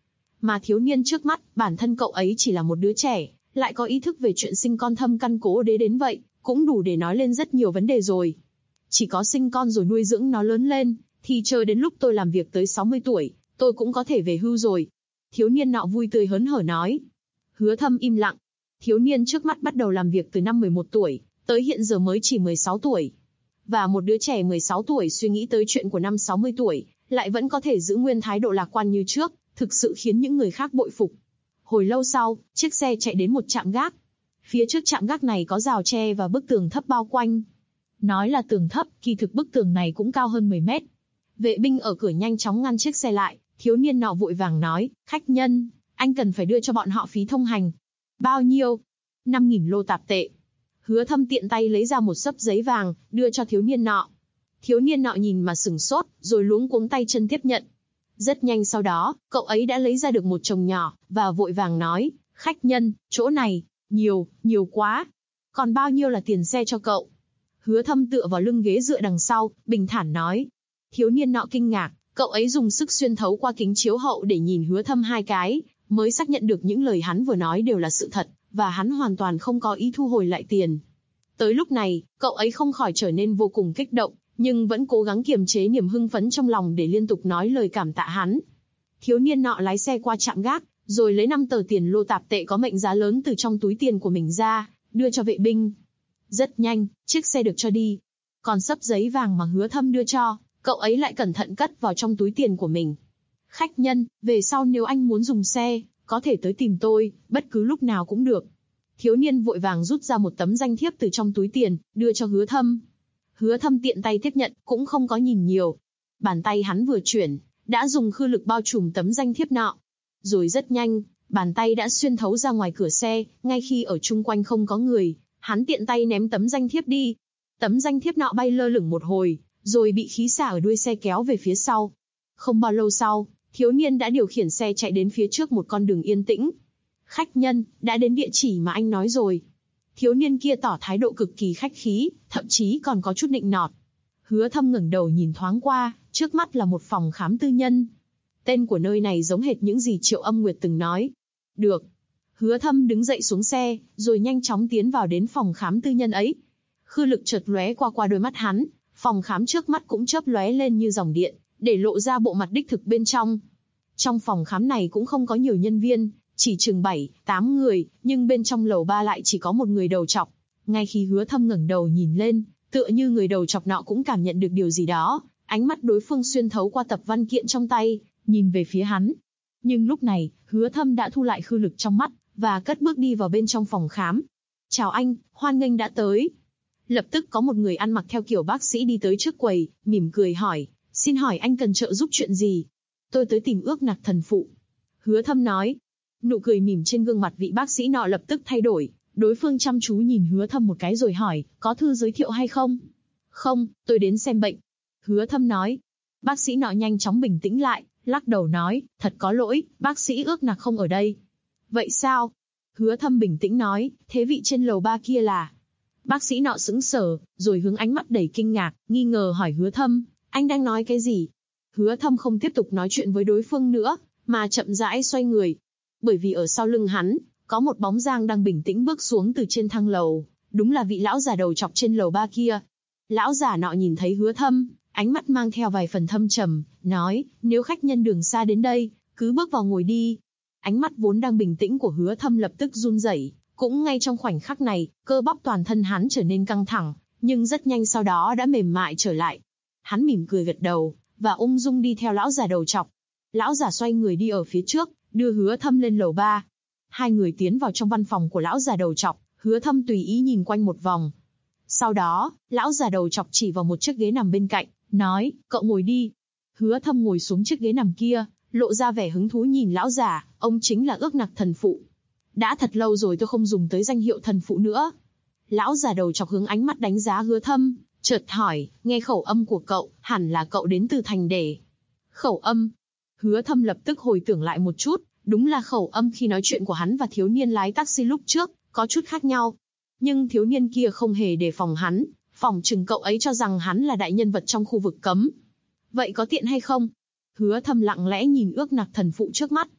Mà thiếu niên trước mắt, bản thân cậu ấy chỉ là một đứa trẻ, lại có ý thức về chuyện sinh con thâm căn cố đế đến vậy, cũng đủ để nói lên rất nhiều vấn đề rồi. Chỉ có sinh con rồi nuôi dưỡng nó lớn lên, thì chờ đến lúc tôi làm việc tới 60 tuổi, tôi cũng có thể về hưu rồi. Thiếu niên nọ vui tươi hớn hở nói. Hứa Thâm im lặng. Thiếu niên trước mắt bắt đầu làm việc từ năm 11 tuổi, tới hiện giờ mới chỉ 16 tuổi. Và một đứa trẻ 16 tuổi suy nghĩ tới chuyện của năm 60 tuổi, lại vẫn có thể giữ nguyên thái độ lạc quan như trước, thực sự khiến những người khác bội phục. Hồi lâu sau, chiếc xe chạy đến một trạm gác. Phía trước trạm gác này có rào tre và bức tường thấp bao quanh. Nói là tường thấp, kỳ thực bức tường này cũng cao hơn 10 mét. Vệ binh ở cửa nhanh chóng ngăn chiếc xe lại, thiếu niên nọ vội vàng nói, khách nhân, anh cần phải đưa cho bọn họ phí thông hành. Bao nhiêu? 5.000 lô tạp tệ. Hứa Thâm tiện tay lấy ra một xấp giấy vàng, đưa cho thiếu niên nọ. Thiếu niên nọ nhìn mà sửng sốt, rồi luống cuống tay chân tiếp nhận. Rất nhanh sau đó, cậu ấy đã lấy ra được một chồng nhỏ, và vội vàng nói, khách nhân, chỗ này, nhiều quá. Còn bao nhiêu là tiền xe cho cậu? Hứa Thâm tựa vào lưng ghế dựa đằng sau, bình thản nói. Thiếu niên nọ kinh ngạc, cậu ấy dùng sức xuyên thấu qua kính chiếu hậu để nhìn Hứa Thâm 2 cái, mới xác nhận được những lời hắn vừa nói đều là sự thật, và hắn hoàn toàn không có ý thu hồi lại tiền. Tới lúc này, cậu ấy không khỏi trở nên vô cùng kích động, nhưng vẫn cố gắng kiềm chế niềm hưng phấn trong lòng để liên tục nói lời cảm tạ hắn. Thiếu niên nọ lái xe qua trạm gác, rồi lấy 5 tờ tiền lô tạp tệ có mệnh giá lớn từ trong túi tiền của mình ra, đưa cho vệ binh. Rất nhanh, chiếc xe được cho đi. Còn xấp giấy vàng mà Hứa Thâm đưa cho, cậu ấy lại cẩn thận cất vào trong túi tiền của mình. Khách nhân, về sau nếu anh muốn dùng xe, có thể tới tìm tôi, bất cứ lúc nào cũng được. Thiếu niên vội vàng rút ra một tấm danh thiếp từ trong túi tiền, đưa cho Hứa Thâm. Hứa Thâm tiện tay tiếp nhận, cũng không có nhìn nhiều. Bàn tay hắn vừa chuyển, đã dùng khư lực bao trùm tấm danh thiếp nọ. Rồi rất nhanh, bàn tay đã xuyên thấu ra ngoài cửa xe, ngay khi ở chung quanh không có người, hắn tiện tay ném tấm danh thiếp đi. Tấm danh thiếp nọ bay lơ lửng một hồi, rồi bị khí xả ở đuôi xe kéo về phía sau. Không bao lâu sau, thiếu niên đã điều khiển xe chạy đến phía trước một con đường yên tĩnh. Khách nhân, đã đến địa chỉ mà anh nói rồi. Thiếu niên kia tỏ thái độ cực kỳ khách khí, thậm chí còn có chút nịnh nọt. Hứa Thâm ngẩng đầu nhìn thoáng qua, trước mắt là một phòng khám tư nhân. Tên của nơi này giống hệt những gì Triệu Âm Nguyệt từng nói. Được. Hứa Thâm đứng dậy xuống xe, rồi nhanh chóng tiến vào đến phòng khám tư nhân ấy. Khư lực chợt lóe qua đôi mắt hắn, phòng khám trước mắt cũng chớp lóe lên như dòng điện, để lộ ra bộ mặt đích thực bên trong. Trong phòng khám này cũng không có nhiều nhân viên, chỉ chừng 7-8 người, nhưng bên trong lầu 3 lại chỉ có một người đầu trọc. Ngay khi Hứa Thâm ngẩng đầu nhìn lên, tựa như người đầu trọc nọ cũng cảm nhận được điều gì đó, ánh mắt đối phương xuyên thấu qua tập văn kiện trong tay, nhìn về phía hắn. Nhưng lúc này, Hứa Thâm đã thu lại khư lực trong mắt, và cất bước đi vào bên trong phòng khám. Chào anh, hoan nghênh đã tới. Lập tức có một người ăn mặc theo kiểu bác sĩ đi tới trước quầy, mỉm cười hỏi, xin hỏi anh cần trợ giúp chuyện gì? Tôi tới tìm Ước Nặc thần phụ. Hứa Thâm nói. Nụ cười mỉm trên gương mặt vị bác sĩ nọ lập tức thay đổi, đối phương chăm chú nhìn Hứa Thâm một cái rồi hỏi, có thư giới thiệu hay không? Không, tôi đến xem bệnh. Hứa Thâm nói. Bác sĩ nọ nhanh chóng bình tĩnh lại, lắc đầu nói, thật có lỗi, bác sĩ Ước Nặc không ở đây. Vậy sao? Hứa Thâm bình tĩnh nói, thế vị trên lầu 3 kia là? Bác sĩ nọ sững sờ, rồi hướng ánh mắt đầy kinh ngạc, nghi ngờ hỏi Hứa Thâm, anh đang nói cái gì? Hứa Thâm không tiếp tục nói chuyện với đối phương nữa, mà chậm rãi xoay người. Bởi vì ở sau lưng hắn, có một bóng dáng đang bình tĩnh bước xuống từ trên thang lầu, đúng là vị lão già đầu chọc trên lầu 3 kia. Lão già nọ nhìn thấy Hứa Thâm, ánh mắt mang theo vài phần thâm trầm, nói, nếu khách nhân đường xa đến đây, cứ bước vào ngồi đi. Ánh mắt vốn đang bình tĩnh của Hứa Thâm lập tức run rẩy, cũng ngay trong khoảnh khắc này, cơ bắp toàn thân hắn trở nên căng thẳng, nhưng rất nhanh sau đó đã mềm mại trở lại. Hắn mỉm cười gật đầu, và ung dung đi theo lão già đầu chọc. Lão già xoay người đi ở phía trước, đưa Hứa Thâm lên lầu 3. Hai người tiến vào trong văn phòng của lão già đầu chọc, Hứa Thâm tùy ý nhìn quanh một vòng. Sau đó, lão già đầu chọc chỉ vào một chiếc ghế nằm bên cạnh, nói, cậu ngồi đi. Hứa Thâm ngồi xuống chiếc ghế nằm kia, lộ ra vẻ hứng thú nhìn lão già, ông chính là Ước Nặc thần phụ. Đã thật lâu rồi tôi không dùng tới danh hiệu thần phụ nữa. Lão già đầu chọc hướng ánh mắt đánh giá Hứa Thâm, chợt hỏi, nghe khẩu âm của cậu, hẳn là cậu đến từ thành Để. Khẩu âm? Hứa Thâm lập tức hồi tưởng lại một chút, đúng là khẩu âm khi nói chuyện của hắn và thiếu niên lái taxi lúc trước, có chút khác nhau. Nhưng thiếu niên kia không hề đề phòng hắn, phỏng chừng cậu ấy cho rằng hắn là đại nhân vật trong khu vực cấm. Vậy có tiện hay không? Hứa Thâm lặng lẽ nhìn Ước Nặc thần phụ trước mắt.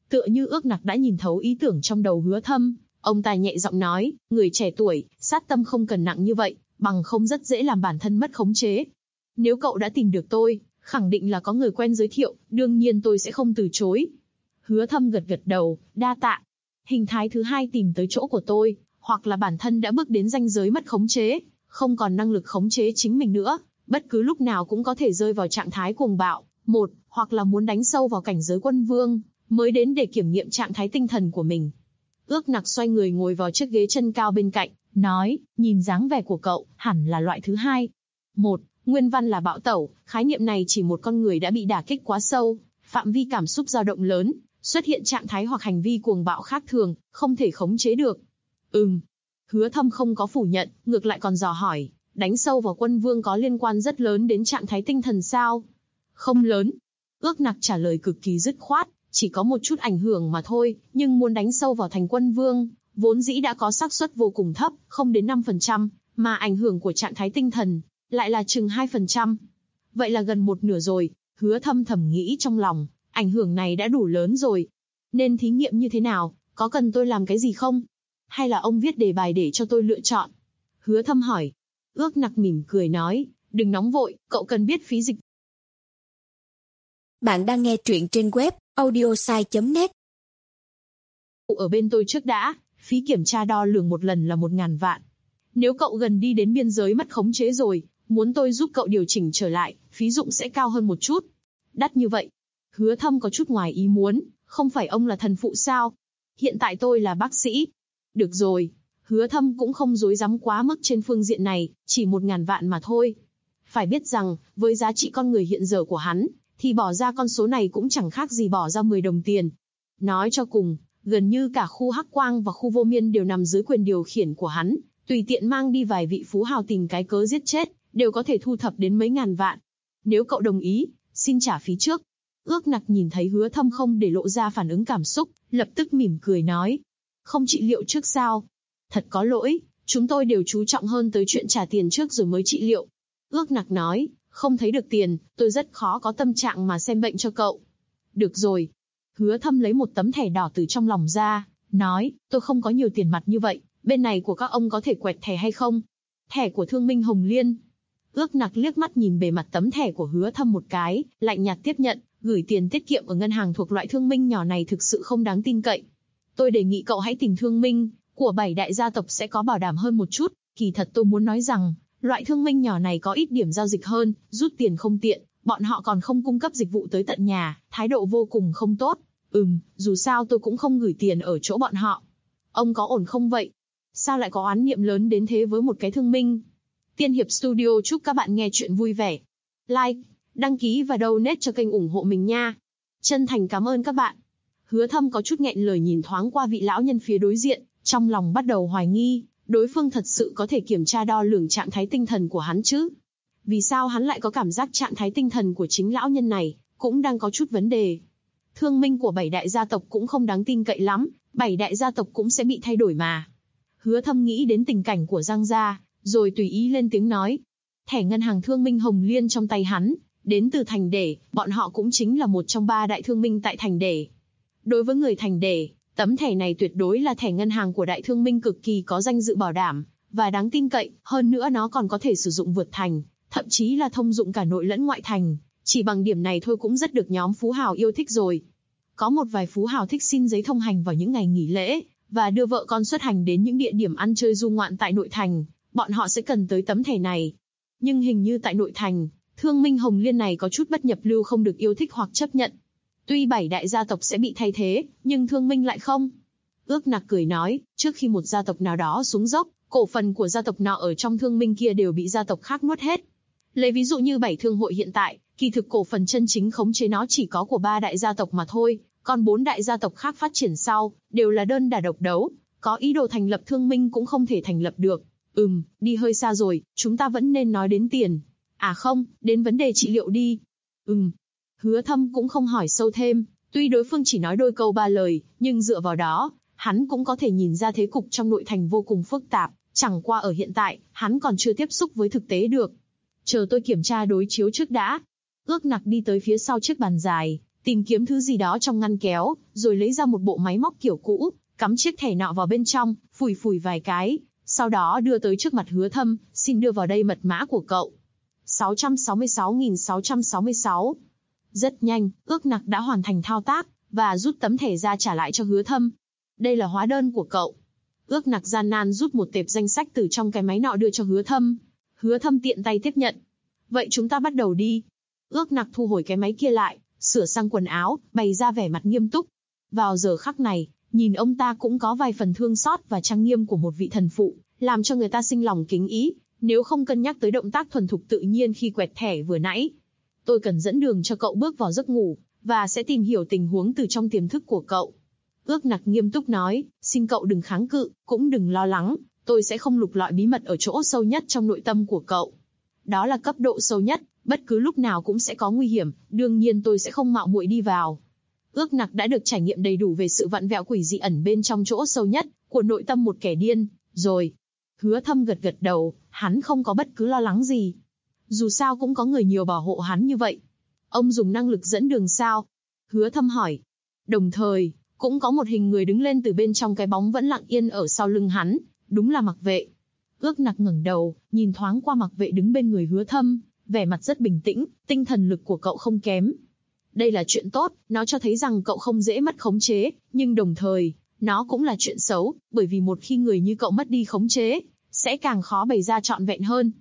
Tựa như Ước Nặc đã nhìn thấu ý tưởng trong đầu Hứa Thâm, ông ta nhẹ giọng nói, người trẻ tuổi, sát tâm không cần nặng như vậy, bằng không rất dễ làm bản thân mất khống chế. Nếu cậu đã tìm được tôi, khẳng định là có người quen giới thiệu, đương nhiên tôi sẽ không từ chối. Hứa Thâm gật gật đầu, đa tạ. Hình thái thứ hai tìm tới chỗ của tôi, hoặc là bản thân đã bước đến ranh giới mất khống chế, không còn năng lực khống chế chính mình nữa, bất cứ lúc nào cũng có thể rơi vào trạng thái cuồng bạo, hoặc là muốn đánh sâu vào cảnh giới quân vương, mới đến để kiểm nghiệm trạng thái tinh thần của mình. Ước Nặc xoay người ngồi vào chiếc ghế chân cao bên cạnh, nói, nhìn dáng vẻ của cậu, hẳn là loại thứ hai. Nguyên văn là bạo tẩu, khái niệm này chỉ một con người đã bị đả kích quá sâu, phạm vi cảm xúc dao động lớn, xuất hiện trạng thái hoặc hành vi cuồng bạo khác thường, không thể khống chế được. Hứa Thâm không có phủ nhận, ngược lại còn dò hỏi, đánh sâu vào quân vương có liên quan rất lớn đến trạng thái tinh thần sao? Không lớn. Ước Nặc trả lời cực kỳ dứt khoát, chỉ có một chút ảnh hưởng mà thôi, nhưng muốn đánh sâu vào thành quân vương, vốn dĩ đã có xác suất vô cùng thấp, không đến 5%, mà ảnh hưởng của trạng thái tinh thần lại là chừng 2%. Vậy là gần một nửa rồi. Hứa Thâm thầm nghĩ trong lòng, ảnh hưởng này đã đủ lớn rồi. Nên thí nghiệm như thế nào, có cần tôi làm cái gì không? Hay là ông viết đề bài để cho tôi lựa chọn? Hứa Thâm hỏi. Ước Nặc mỉm cười nói, đừng nóng vội, cậu cần biết phí dịch. Bạn đang nghe truyện trên web audiosai.net. Ở bên tôi trước đã, phí kiểm tra đo lường một lần là 1.000 vạn. Nếu cậu gần đi đến biên giới mất khống chế rồi, muốn tôi giúp cậu điều chỉnh trở lại, phí dụng sẽ cao hơn một chút. Đắt như vậy. Hứa Thâm có chút ngoài ý muốn, không phải ông là thần phụ sao? Hiện tại tôi là bác sĩ. Được rồi. Hứa Thâm cũng không dối dám quá mức trên phương diện này, chỉ 1.000 vạn mà thôi. Phải biết rằng, với giá trị con người hiện giờ của hắn, thì bỏ ra con số này cũng chẳng khác gì bỏ ra 10 đồng tiền. Nói cho cùng, gần như cả khu Hắc Quang và khu Vô Miên đều nằm dưới quyền điều khiển của hắn, tùy tiện mang đi vài vị phú hào tìm cái cớ giết chết, đều có thể thu thập đến mấy ngàn vạn. Nếu cậu đồng ý, xin trả phí trước. Ước Nặc nhìn thấy Hứa Thâm không để lộ ra phản ứng cảm xúc, lập tức mỉm cười nói. Không trị liệu trước sao? Thật có lỗi, chúng tôi đều chú trọng hơn tới chuyện trả tiền trước rồi mới trị liệu. Ước Nặc nói, không thấy được tiền, tôi rất khó có tâm trạng mà xem bệnh cho cậu. Được rồi. Hứa Thâm lấy một tấm thẻ đỏ từ trong lòng ra, nói, tôi không có nhiều tiền mặt như vậy, bên này của các ông có thể quẹt thẻ hay không? Thẻ của Thương Minh Hồng Liên. Ước Nặc liếc mắt nhìn bề mặt tấm thẻ của Hứa Thâm một cái, lạnh nhạt tiếp nhận, gửi tiền tiết kiệm ở ngân hàng thuộc loại thương minh nhỏ này thực sự không đáng tin cậy. Tôi đề nghị cậu hãy tìm thương minh, của 7 đại gia tộc sẽ có bảo đảm hơn một chút, kỳ thật tôi muốn nói rằng, loại thương minh nhỏ này có ít điểm giao dịch hơn, rút tiền không tiện, bọn họ còn không cung cấp dịch vụ tới tận nhà, thái độ vô cùng không tốt. Dù sao tôi cũng không gửi tiền ở chỗ bọn họ. Ông có ổn không vậy? Sao lại có oán niệm lớn đến thế với một cái thương minh? Tiên Hiệp Studio chúc các bạn nghe chuyện vui vẻ. Like, đăng ký và donate cho kênh ủng hộ mình nha. Chân thành cảm ơn các bạn. Hứa Thâm có chút nghẹn lời nhìn thoáng qua vị lão nhân phía đối diện, trong lòng bắt đầu hoài nghi, đối phương thật sự có thể kiểm tra đo lường trạng thái tinh thần của hắn chứ? Vì sao hắn lại có cảm giác trạng thái tinh thần của chính lão nhân này cũng đang có chút vấn đề? Thương minh của 7 đại gia tộc cũng không đáng tin cậy lắm, 7 đại gia tộc cũng sẽ bị thay đổi mà. Hứa Thâm nghĩ đến tình cảnh của Giang gia, rồi tùy ý lên tiếng nói. Thẻ ngân hàng Thương Minh Hồng Liên trong tay hắn, đến từ Thành Để, bọn họ cũng chính là một trong 3 đại thương minh tại Thành Để. Đối với người Thành Để, tấm thẻ này tuyệt đối là thẻ ngân hàng của đại thương minh cực kỳ có danh dự bảo đảm, và đáng tin cậy, hơn nữa nó còn có thể sử dụng vượt thành, thậm chí là thông dụng cả nội lẫn ngoại thành. Chỉ bằng điểm này thôi cũng rất được nhóm phú hào yêu thích rồi. Có một vài phú hào thích xin giấy thông hành vào những ngày nghỉ lễ, và đưa vợ con xuất hành đến những địa điểm ăn chơi du ngoạn tại nội thành, bọn họ sẽ cần tới tấm thẻ này. Nhưng hình như tại nội thành, Thương Minh Hồng Liên này có chút bất nhập lưu không được yêu thích hoặc chấp nhận. Tuy 7 đại gia tộc sẽ bị thay thế, nhưng Thương Minh lại không. Ước Nặc cười nói, trước khi một gia tộc nào đó xuống dốc, cổ phần của gia tộc nọ ở trong Thương Minh kia đều bị gia tộc khác nuốt hết. Lấy ví dụ như 7 thương hội hiện tại, kỳ thực cổ phần chân chính khống chế nó chỉ có của 3 đại gia tộc mà thôi, còn 4 đại gia tộc khác phát triển sau, đều là đơn đả độc đấu, có ý đồ thành lập thương minh cũng không thể thành lập được. Đi hơi xa rồi, chúng ta vẫn nên nói đến tiền. À không, đến vấn đề trị liệu đi. Hứa Thâm cũng không hỏi sâu thêm, tuy đối phương chỉ nói đôi câu ba lời, nhưng dựa vào đó, hắn cũng có thể nhìn ra thế cục trong nội thành vô cùng phức tạp, chẳng qua ở hiện tại, hắn còn chưa tiếp xúc với thực tế được. Chờ tôi kiểm tra đối chiếu trước đã. Ước Nặc đi tới phía sau chiếc bàn dài, tìm kiếm thứ gì đó trong ngăn kéo, rồi lấy ra một bộ máy móc kiểu cũ, cắm chiếc thẻ nọ vào bên trong, phủi phủi vài cái, sau đó đưa tới trước mặt Hứa Thâm, xin đưa vào đây mật mã của cậu. 666.666. Rất nhanh, Ước Nặc đã hoàn thành thao tác, và rút tấm thẻ ra trả lại cho Hứa Thâm. Đây là hóa đơn của cậu. Ước Nặc gian nan rút một tệp danh sách từ trong cái máy nọ đưa cho Hứa Thâm. Hứa Thâm tiện tay tiếp nhận. Vậy chúng ta bắt đầu đi. Ước Nặc thu hồi cái máy kia lại, sửa sang quần áo, bày ra vẻ mặt nghiêm túc. Vào giờ khắc này, nhìn ông ta cũng có vài phần thương xót và trang nghiêm của một vị thần phụ, làm cho người ta sinh lòng kính ý, nếu không cân nhắc tới động tác thuần thục tự nhiên khi quẹt thẻ vừa nãy. Tôi cần dẫn đường cho cậu bước vào giấc ngủ, và sẽ tìm hiểu tình huống từ trong tiềm thức của cậu. Ước Nặc nghiêm túc nói, xin cậu đừng kháng cự, cũng đừng lo lắng, tôi sẽ không lục lọi bí mật ở chỗ sâu nhất trong nội tâm của cậu. Đó là cấp độ sâu nhất, bất cứ lúc nào cũng sẽ có nguy hiểm, đương nhiên tôi sẽ không mạo muội đi vào. Ước Nặc đã được trải nghiệm đầy đủ về sự vặn vẹo quỷ dị ẩn bên trong chỗ sâu nhất của nội tâm một kẻ điên, rồi. Hứa Thâm gật gật đầu, hắn không có bất cứ lo lắng gì. Dù sao cũng có người nhiều bảo hộ hắn như vậy. Ông dùng năng lực dẫn đường sao? Hứa Thâm hỏi. Đồng thời, cũng có một hình người đứng lên từ bên trong cái bóng vẫn lặng yên ở sau lưng hắn, đúng là Mặc Vệ. Ước Nặc ngẩng đầu, nhìn thoáng qua Mặc Vệ đứng bên người Hứa Thâm, vẻ mặt rất bình tĩnh, tinh thần lực của cậu không kém. Đây là chuyện tốt, nó cho thấy rằng cậu không dễ mất khống chế, nhưng đồng thời, nó cũng là chuyện xấu, bởi vì một khi người như cậu mất đi khống chế, sẽ càng khó bày ra trọn vẹn hơn.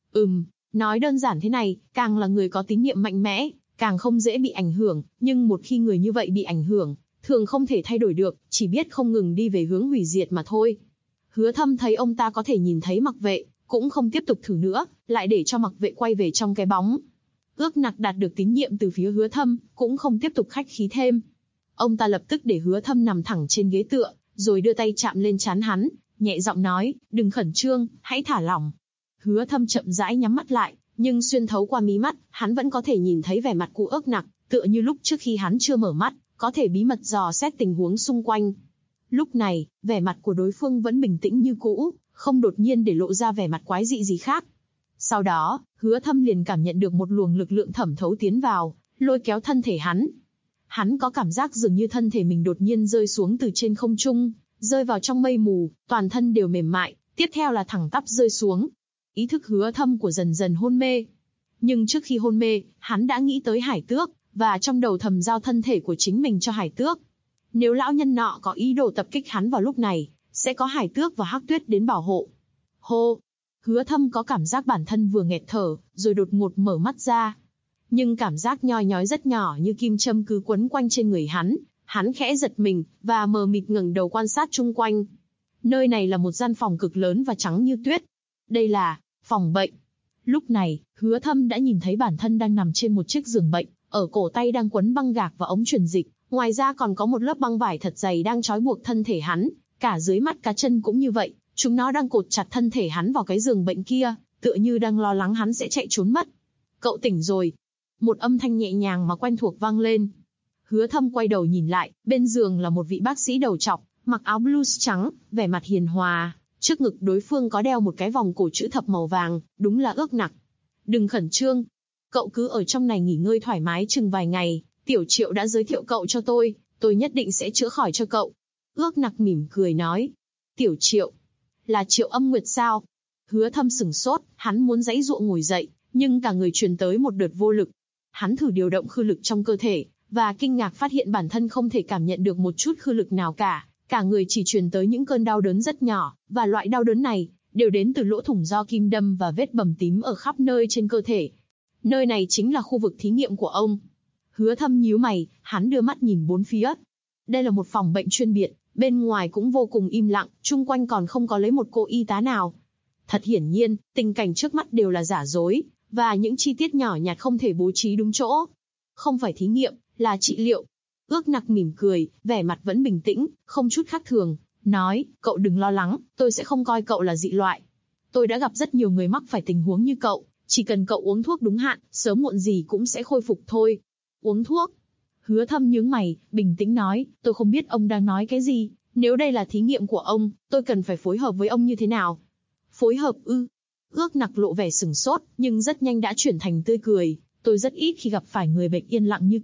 Nói đơn giản thế này, càng là người có tín niệm mạnh mẽ, càng không dễ bị ảnh hưởng, nhưng một khi người như vậy bị ảnh hưởng, thường không thể thay đổi được, chỉ biết không ngừng đi về hướng hủy diệt mà thôi. Hứa Thâm thấy ông ta có thể nhìn thấy Mặc Vệ, cũng không tiếp tục thử nữa, lại để cho Mặc Vệ quay về trong cái bóng. Ước Nặc đạt được tín nhiệm từ phía Hứa Thâm, cũng không tiếp tục khách khí thêm. Ông ta lập tức để Hứa Thâm nằm thẳng trên ghế tựa, rồi đưa tay chạm lên trán hắn, nhẹ giọng nói, đừng khẩn trương, hãy thả lỏng. Hứa Thâm chậm rãi nhắm mắt lại, nhưng xuyên thấu qua mí mắt, hắn vẫn có thể nhìn thấy vẻ mặt của Ước Nặc, tựa như lúc trước khi hắn chưa mở mắt, có thể bí mật dò xét tình huống xung quanh. Lúc này, vẻ mặt của đối phương vẫn bình tĩnh như cũ, không đột nhiên để lộ ra vẻ mặt quái dị gì khác. Sau đó, Hứa Thâm liền cảm nhận được một luồng lực lượng thẩm thấu tiến vào, lôi kéo thân thể hắn. Hắn có cảm giác dường như thân thể mình đột nhiên rơi xuống từ trên không trung, rơi vào trong mây mù, toàn thân đều mềm mại, tiếp theo là thẳng tắp rơi xuống. Ý thức Hứa Thâm của dần dần hôn mê. Nhưng trước khi hôn mê, hắn đã nghĩ tới Hải Tước, và trong đầu thầm giao thân thể của chính mình cho Hải Tước. Nếu lão nhân nọ có ý đồ tập kích hắn vào lúc này, sẽ có Hải Tước và Hắc Tuyết đến bảo hộ. Hô! Hứa Thâm có cảm giác bản thân vừa nghẹt thở, rồi đột ngột mở mắt ra. Nhưng cảm giác nhoi nhói rất nhỏ như kim châm cứ quấn quanh trên người hắn. Hắn khẽ giật mình, và mờ mịt ngẩng đầu quan sát chung quanh. Nơi này là một gian phòng cực lớn và trắng như tuyết. Đây là phòng bệnh. Lúc này, Hứa Thâm đã nhìn thấy bản thân đang nằm trên một chiếc giường bệnh, ở cổ tay đang quấn băng gạc và ống truyền dịch, ngoài ra còn có một lớp băng vải thật dày đang trói buộc thân thể hắn, cả dưới mắt cá chân cũng như vậy, chúng nó đang cột chặt thân thể hắn vào cái giường bệnh kia, tựa như đang lo lắng hắn sẽ chạy trốn mất. Cậu tỉnh rồi. Một âm thanh nhẹ nhàng mà quen thuộc vang lên. Hứa Thâm quay đầu nhìn lại, bên giường là một vị bác sĩ đầu trọc, mặc áo blues trắng, vẻ mặt hiền hòa. Trước ngực đối phương có đeo một cái vòng cổ chữ thập màu vàng, đúng là Ước Nặc. Đừng khẩn trương. Cậu cứ ở trong này nghỉ ngơi thoải mái chừng vài ngày, Tiểu Triệu đã giới thiệu cậu cho tôi nhất định sẽ chữa khỏi cho cậu. Ước Nặc mỉm cười nói. Tiểu Triệu? Là Triệu Âm Nguyệt sao? Hứa Thâm sửng sốt, hắn muốn giãy giụa ngồi dậy, nhưng cả người truyền tới một đợt vô lực. Hắn thử điều động khư lực trong cơ thể, và kinh ngạc phát hiện bản thân không thể cảm nhận được một chút khư lực nào cả. Cả người chỉ truyền tới những cơn đau đớn rất nhỏ, và loại đau đớn này đều đến từ lỗ thủng do kim đâm và vết bầm tím ở khắp nơi trên cơ thể. Nơi này chính là khu vực thí nghiệm của ông. Hứa Thâm nhíu mày, hắn đưa mắt nhìn bốn phía. Đây là một phòng bệnh chuyên biệt, bên ngoài cũng vô cùng im lặng, chung quanh còn không có lấy một cô y tá nào. Thật hiển nhiên, tình cảnh trước mắt đều là giả dối, và những chi tiết nhỏ nhặt không thể bố trí đúng chỗ. Không phải thí nghiệm, là trị liệu. Ước Nặc mỉm cười, vẻ mặt vẫn bình tĩnh, không chút khác thường, nói, cậu đừng lo lắng, tôi sẽ không coi cậu là dị loại. Tôi đã gặp rất nhiều người mắc phải tình huống như cậu, chỉ cần cậu uống thuốc đúng hạn, sớm muộn gì cũng sẽ khôi phục thôi. Uống thuốc? Hứa Thâm nhướng mày, bình tĩnh nói, tôi không biết ông đang nói cái gì, nếu đây là thí nghiệm của ông, tôi cần phải phối hợp với ông như thế nào? Phối hợp ư? Ước Nặc lộ vẻ sửng sốt, nhưng rất nhanh đã chuyển thành tươi cười, tôi rất ít khi gặp phải người bệnh yên lặng như cậu.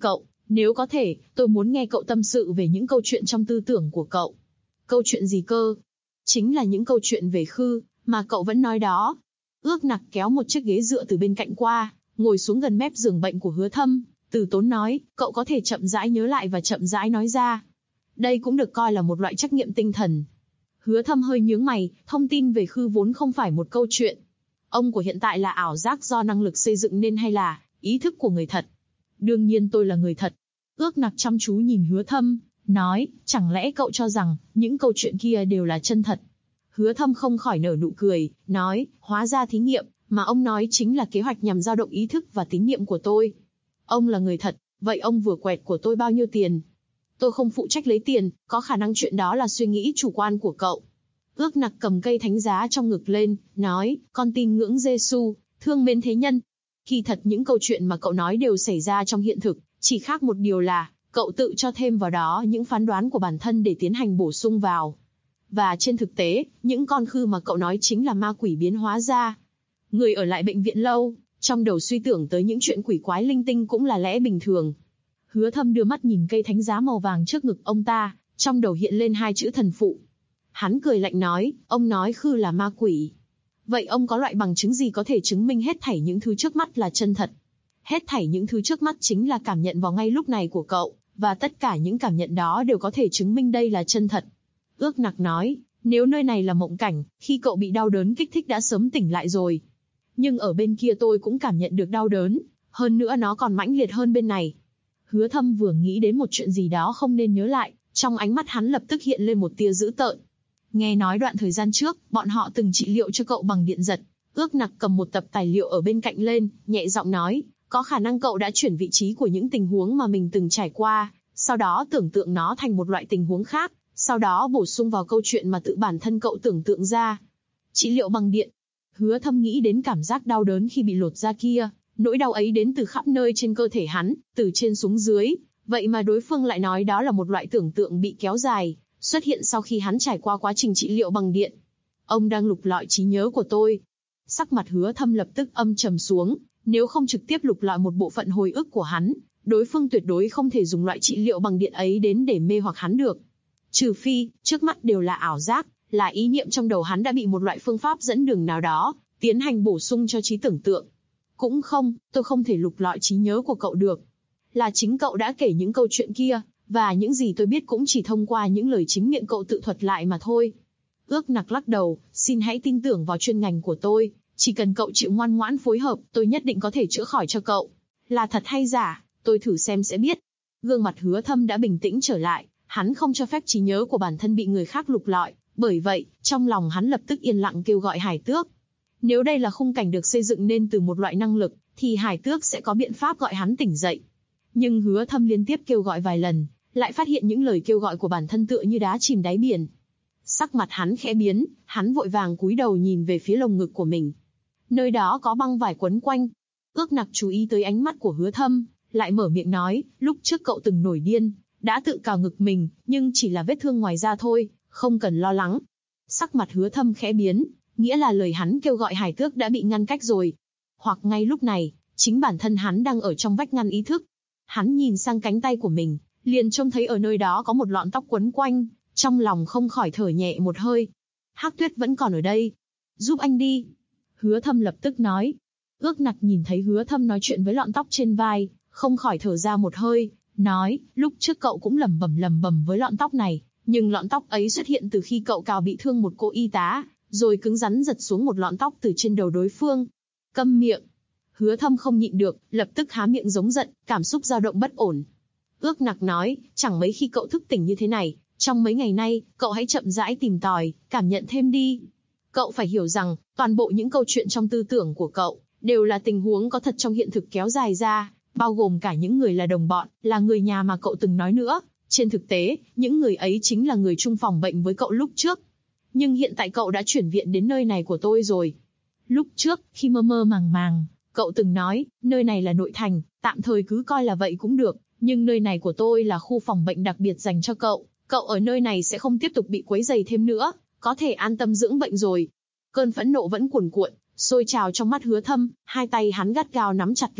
Nếu có thể, tôi muốn nghe cậu tâm sự về những câu chuyện trong tư tưởng của cậu. Câu chuyện gì cơ? Chính là những câu chuyện về Khư, mà cậu vẫn nói đó. Ước Nặc kéo một chiếc ghế dựa từ bên cạnh qua, ngồi xuống gần mép giường bệnh của Hứa Thâm, từ tốn nói, cậu có thể chậm rãi nhớ lại và chậm rãi nói ra. Đây cũng được coi là một loại trắc nghiệm tinh thần. Hứa Thâm hơi nhướng mày, thông tin về Khư vốn không phải một câu chuyện. Ông của hiện tại là ảo giác do năng lực xây dựng nên hay là ý thức của người thật? Đương nhiên tôi là người thật. Ước Nặc chăm chú nhìn Hứa Thâm, nói, chẳng lẽ cậu cho rằng những câu chuyện kia đều là chân thật? Hứa Thâm không khỏi nở nụ cười, nói, hóa ra thí nghiệm mà ông nói chính là kế hoạch nhằm dao động ý thức và tín niệm của tôi. Ông là người thật, vậy ông vừa quẹt của tôi bao nhiêu tiền? Tôi không phụ trách lấy tiền, có khả năng chuyện đó là suy nghĩ chủ quan của cậu. Ước Nặc cầm cây thánh giá trong ngực lên, nói, con tin ngưỡng Giêsu, thương mến thế nhân. Kỳ thật những câu chuyện mà cậu nói đều xảy ra trong hiện thực, chỉ khác một điều là, cậu tự cho thêm vào đó những phán đoán của bản thân để tiến hành bổ sung vào. Và trên thực tế, những con Khư mà cậu nói chính là ma quỷ biến hóa ra. Người ở lại bệnh viện lâu, trong đầu suy tưởng tới những chuyện quỷ quái linh tinh cũng là lẽ bình thường. Hứa Thâm đưa mắt nhìn cây thánh giá màu vàng trước ngực ông ta, trong đầu hiện lên hai chữ thần phụ. Hắn cười lạnh nói, ông nói Khư là ma quỷ. Vậy ông có loại bằng chứng gì có thể chứng minh hết thảy những thứ trước mắt là chân thật? Hết thảy những thứ trước mắt chính là cảm nhận vào ngay lúc này của cậu, và tất cả những cảm nhận đó đều có thể chứng minh đây là chân thật. Ước Nặc nói, nếu nơi này là mộng cảnh, khi cậu bị đau đớn kích thích đã sớm tỉnh lại rồi. Nhưng ở bên kia tôi cũng cảm nhận được đau đớn, hơn nữa nó còn mãnh liệt hơn bên này. Hứa Thâm vừa nghĩ đến một chuyện gì đó không nên nhớ lại, trong ánh mắt hắn lập tức hiện lên một tia dữ tợn. Nghe nói đoạn thời gian trước, bọn họ từng trị liệu cho cậu bằng điện giật. Ước Nặc cầm một tập tài liệu ở bên cạnh lên, nhẹ giọng nói, có khả năng cậu đã chuyển vị trí của những tình huống mà mình từng trải qua, sau đó tưởng tượng nó thành một loại tình huống khác, sau đó bổ sung vào câu chuyện mà tự bản thân cậu tưởng tượng ra. Trị liệu bằng điện. Hứa Thâm nghĩ đến cảm giác đau đớn khi bị lột da kia, nỗi đau ấy đến từ khắp nơi trên cơ thể hắn, từ trên xuống dưới, vậy mà đối phương lại nói đó là một loại tưởng tượng bị kéo dài, xuất hiện sau khi hắn trải qua quá trình trị liệu bằng điện. Ông đang lục lọi trí nhớ của tôi. Sắc mặt Hứa Thâm lập tức âm trầm xuống, nếu không trực tiếp lục lọi một bộ phận hồi ức của hắn, đối phương tuyệt đối không thể dùng loại trị liệu bằng điện ấy đến để mê hoặc hắn được. Trừ phi, trước mắt đều là ảo giác, là ý niệm trong đầu hắn đã bị một loại phương pháp dẫn đường nào đó, tiến hành bổ sung cho trí tưởng tượng. Cũng không, tôi không thể lục lọi trí nhớ của cậu được. Là chính cậu đã kể những câu chuyện kia, và những gì tôi biết cũng chỉ thông qua những lời chính miệng cậu tự thuật lại mà thôi. Ước Nặc lắc đầu, xin hãy tin tưởng vào chuyên ngành của tôi, chỉ cần cậu chịu ngoan ngoãn phối hợp, tôi nhất định có thể chữa khỏi cho cậu. Là thật hay giả, tôi thử xem sẽ biết. Gương mặt Hứa Thâm đã bình tĩnh trở lại, hắn không cho phép trí nhớ của bản thân bị người khác lục lọi, bởi vậy, trong lòng hắn lập tức yên lặng kêu gọi Hải Tước. Nếu đây là khung cảnh được xây dựng nên từ một loại năng lực, thì Hải Tước sẽ có biện pháp gọi hắn tỉnh dậy. Nhưng Hứa Thâm liên tiếp kêu gọi vài lần, lại phát hiện những lời kêu gọi của bản thân tựa như đá chìm đáy biển. Sắc mặt hắn khẽ biến, hắn vội vàng cúi đầu nhìn về phía lồng ngực của mình. Nơi đó có băng vải quấn quanh. Ước Nặc chú ý tới ánh mắt của Hứa Thâm, lại mở miệng nói, lúc trước cậu từng nổi điên, đã tự cào ngực mình, nhưng chỉ là vết thương ngoài da thôi, không cần lo lắng. Sắc mặt Hứa Thâm khẽ biến, nghĩa là lời hắn kêu gọi Hải Tước đã bị ngăn cách rồi. Hoặc ngay lúc này, chính bản thân hắn đang ở trong vách ngăn ý thức. Hắn nhìn sang cánh tay của mình, liền trông thấy ở nơi đó có một lọn tóc quấn quanh, trong lòng không khỏi thở nhẹ một hơi. Hắc Tuyết vẫn còn ở đây. Giúp anh đi. Hứa Thâm lập tức nói. Ước Nặc nhìn thấy Hứa Thâm nói chuyện với lọn tóc trên vai, không khỏi thở ra một hơi, nói, lúc trước cậu cũng lẩm bẩm với lọn tóc này, nhưng lọn tóc ấy xuất hiện từ khi cậu cào bị thương một cô y tá, rồi cứng rắn giật xuống một lọn tóc từ trên đầu đối phương. Câm miệng. Hứa Thâm không nhịn được, lập tức há miệng giống giận, cảm xúc dao động bất ổn. Ước Nặc nói, chẳng mấy khi cậu thức tỉnh như thế này, trong mấy ngày nay, cậu hãy chậm rãi tìm tòi, cảm nhận thêm đi. Cậu phải hiểu rằng, toàn bộ những câu chuyện trong tư tưởng của cậu, đều là tình huống có thật trong hiện thực kéo dài ra, bao gồm cả những người là đồng bọn, là người nhà mà cậu từng nói nữa. Trên thực tế, những người ấy chính là người chung phòng bệnh với cậu lúc trước. Nhưng hiện tại cậu đã chuyển viện đến nơi này của tôi rồi. Lúc trước, khi mơ mơ màng, cậu từng nói, nơi này là nội thành, tạm thời cứ coi là vậy cũng được, nhưng nơi này của tôi là khu phòng bệnh đặc biệt dành cho cậu. Cậu ở nơi này sẽ không tiếp tục bị quấy rầy thêm nữa, có thể an tâm dưỡng bệnh rồi. Cơn phẫn nộ vẫn cuồn cuộn, sôi trào trong mắt Hứa Thâm, hai tay hắn gắt gao nắm chặt lại,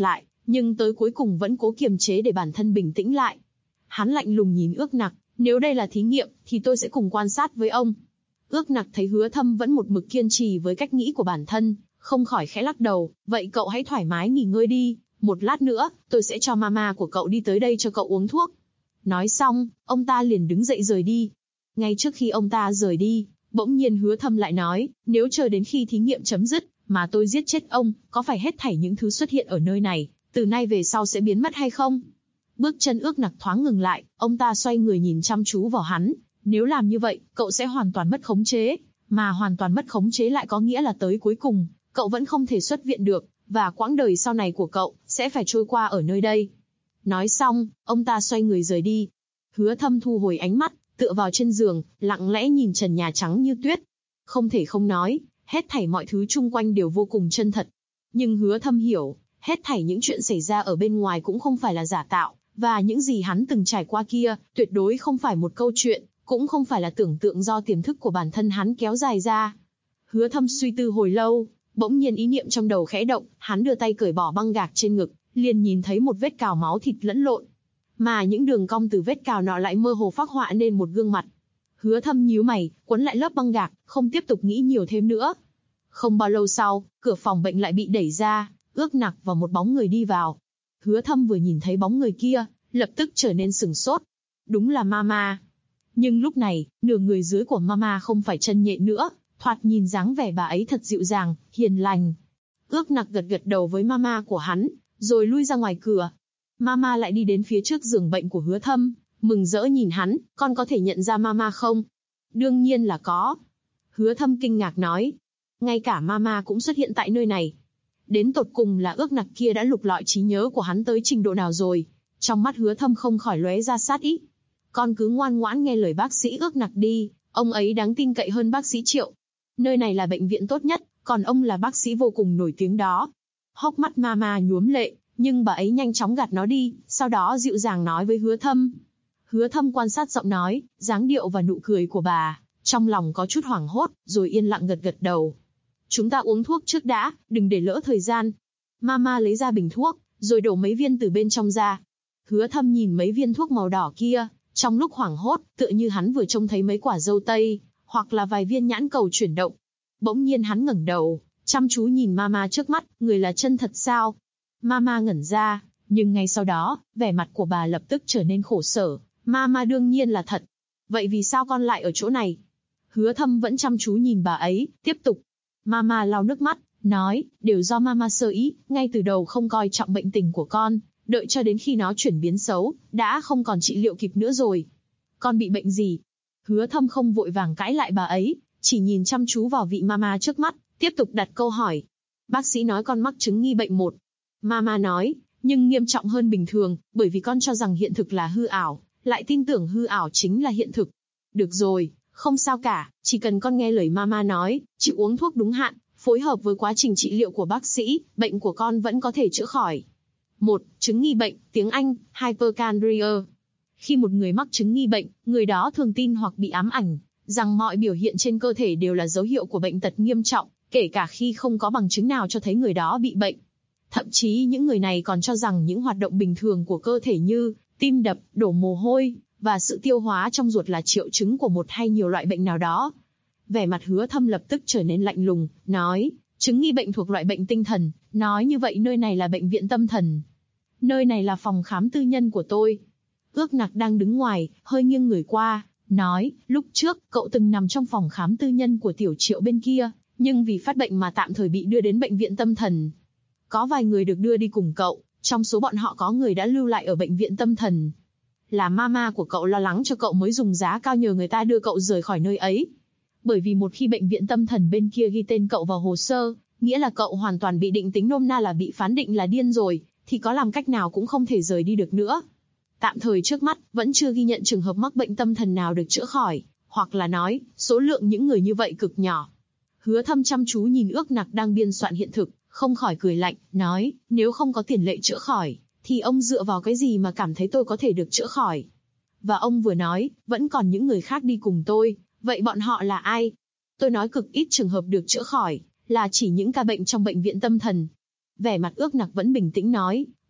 nhưng tới cuối cùng vẫn cố kiềm chế để bản thân bình tĩnh lại. Hắn lạnh lùng nhìn Ước Nặc, nếu đây là thí nghiệm, thì tôi sẽ cùng quan sát với ông. Ước Nặc thấy Hứa Thâm vẫn một mực kiên trì với cách nghĩ của bản thân, không khỏi khẽ lắc đầu, vậy cậu hãy thoải mái nghỉ ngơi đi, một lát nữa, tôi sẽ cho mama của cậu đi tới đây cho cậu uống thuốc. Nói xong, ông ta liền đứng dậy rời đi. Ngay trước khi ông ta rời đi, bỗng nhiên Hứa Thâm lại nói, nếu chờ đến khi thí nghiệm chấm dứt, mà tôi giết chết ông, có phải hết thảy những thứ xuất hiện ở nơi này, từ nay về sau sẽ biến mất hay không? Bước chân Ước Nặc thoáng ngừng lại, ông ta xoay người nhìn chăm chú vào hắn, nếu làm như vậy, cậu sẽ hoàn toàn mất khống chế, mà hoàn toàn mất khống chế lại có nghĩa là tới cuối cùng, cậu vẫn không thể xuất viện được, và quãng đời sau này của cậu sẽ phải trôi qua ở nơi đây. Nói xong, ông ta xoay người rời đi. Hứa Thâm thu hồi ánh mắt, tựa vào trên giường, lặng lẽ nhìn trần nhà trắng như tuyết. Không thể không nói, hết thảy mọi thứ chung quanh đều vô cùng chân thật. Nhưng Hứa Thâm hiểu, hết thảy những chuyện xảy ra ở bên ngoài cũng không phải là giả tạo, và những gì hắn từng trải qua kia, tuyệt đối không phải một câu chuyện, cũng không phải là tưởng tượng do tiềm thức của bản thân hắn kéo dài ra. Hứa Thâm suy tư hồi lâu, bỗng nhiên ý niệm trong đầu khẽ động, hắn đưa tay cởi bỏ băng gạc trên ngực, liền nhìn thấy một vết cào máu thịt lẫn lộn. Mà những đường cong từ vết cào nọ lại mơ hồ phác họa nên một gương mặt. Hứa Thâm nhíu mày, quấn lại lớp băng gạc, không tiếp tục nghĩ nhiều thêm nữa. Không bao lâu sau, cửa phòng bệnh lại bị đẩy ra, Ước Nặc và một bóng người đi vào. Hứa Thâm vừa nhìn thấy bóng người kia, lập tức trở nên sửng sốt. Đúng là Mama. Nhưng lúc này, nửa người dưới của Mama không phải chân nhện nữa, thoạt nhìn dáng vẻ bà ấy thật dịu dàng, hiền lành. Ước Nặc gật gật đầu với Mama của hắn, rồi lui ra ngoài cửa. Mama lại đi đến phía trước giường bệnh của Hứa Thâm, mừng rỡ nhìn hắn, con có thể nhận ra Mama không? Đương nhiên là có. Hứa Thâm kinh ngạc nói. Ngay cả Mama cũng xuất hiện tại nơi này. Đến tột cùng là Ước Nặc kia đã lục lọi trí nhớ của hắn tới trình độ nào rồi? Trong mắt Hứa Thâm không khỏi lóe ra sát ý. Con cứ ngoan ngoãn nghe lời bác sĩ Ước Nặc đi, ông ấy đáng tin cậy hơn bác sĩ Triệu. Nơi này là bệnh viện tốt nhất, còn ông là bác sĩ vô cùng nổi tiếng đó. Hốc mắt Mama nhuốm lệ, nhưng bà ấy nhanh chóng gạt nó đi, sau đó dịu dàng nói với Hứa Thâm. Hứa Thâm quan sát giọng nói, dáng điệu và nụ cười của bà, trong lòng có chút hoảng hốt, rồi yên lặng gật gật đầu. Chúng ta uống thuốc trước đã, đừng để lỡ thời gian. Mama lấy ra bình thuốc, rồi đổ mấy viên từ bên trong ra. Hứa Thâm nhìn mấy viên thuốc màu đỏ kia, trong lúc hoảng hốt, tựa như hắn vừa trông thấy mấy quả dâu tây, hoặc là vài viên nhãn cầu chuyển động. Bỗng nhiên hắn ngẩng đầu, chăm chú nhìn Mama trước mắt, người là chân thật sao? Mama ngẩn ra, nhưng ngay sau đó, vẻ mặt của bà lập tức trở nên khổ sở. Mama đương nhiên là thật. Vậy vì sao con lại ở chỗ này? Hứa Thâm vẫn chăm chú nhìn bà ấy, tiếp tục. Mama lau nước mắt, nói, đều do Mama sơ ý, ngay từ đầu không coi trọng bệnh tình của con, đợi cho đến khi nó chuyển biến xấu, đã không còn trị liệu kịp nữa rồi. Con bị bệnh gì? Hứa Thâm không vội vàng cãi lại bà ấy, chỉ nhìn chăm chú vào vị Mama trước mắt, tiếp tục đặt câu hỏi. Bác sĩ nói con mắc chứng nghi bệnh 1. Mama nói, nhưng nghiêm trọng hơn bình thường, bởi vì con cho rằng hiện thực là hư ảo, lại tin tưởng hư ảo chính là hiện thực. Được rồi, không sao cả, chỉ cần con nghe lời Mama nói, chịu uống thuốc đúng hạn, phối hợp với quá trình trị liệu của bác sĩ, bệnh của con vẫn có thể chữa khỏi. 1. Chứng nghi bệnh, tiếng Anh, hypochondria. Khi một người mắc chứng nghi bệnh, người đó thường tin hoặc bị ám ảnh, rằng mọi biểu hiện trên cơ thể đều là dấu hiệu của bệnh tật nghiêm trọng, kể cả khi không có bằng chứng nào cho thấy người đó bị bệnh. Thậm chí những người này còn cho rằng những hoạt động bình thường của cơ thể như tim đập, đổ mồ hôi, và sự tiêu hóa trong ruột là triệu chứng của một hay nhiều loại bệnh nào đó. Vẻ mặt Hứa Thâm lập tức trở nên lạnh lùng, nói, chứng nghi bệnh thuộc loại bệnh tinh thần, nói như vậy nơi này là bệnh viện tâm thần. Nơi này là phòng khám tư nhân của tôi. Ước Nặc đang đứng ngoài, hơi nghiêng người qua, nói, lúc trước, cậu từng nằm trong phòng khám tư nhân của Tiểu Triệu bên kia, nhưng vì phát bệnh mà tạm thời bị đưa đến bệnh viện tâm thần. Có vài người được đưa đi cùng cậu, trong số bọn họ có người đã lưu lại ở bệnh viện tâm thần. Là Mama của cậu lo lắng cho cậu mới dùng giá cao nhờ người ta đưa cậu rời khỏi nơi ấy. Bởi vì một khi bệnh viện tâm thần bên kia ghi tên cậu vào hồ sơ, nghĩa là cậu hoàn toàn bị định tính nôm na là bị phán định là điên rồi, thì có làm cách nào cũng không thể rời đi được nữa. Tạm thời trước mắt, vẫn chưa ghi nhận trường hợp mắc bệnh tâm thần nào được chữa khỏi, hoặc là nói, số lượng những người như vậy cực nhỏ. Hứa Thâm chăm chú nhìn Ước Nặc đang biên soạn hiện thực, không khỏi cười lạnh, nói, nếu không có tiền lệ chữa khỏi, thì ông dựa vào cái gì mà cảm thấy tôi có thể được chữa khỏi? Và ông vừa nói, vẫn còn những người khác đi cùng tôi, vậy bọn họ là ai? Tôi nói cực ít trường hợp được chữa khỏi, là chỉ những ca bệnh trong bệnh viện tâm thần. Vẻ mặt Ước Nặc vẫn bình tĩnh nói,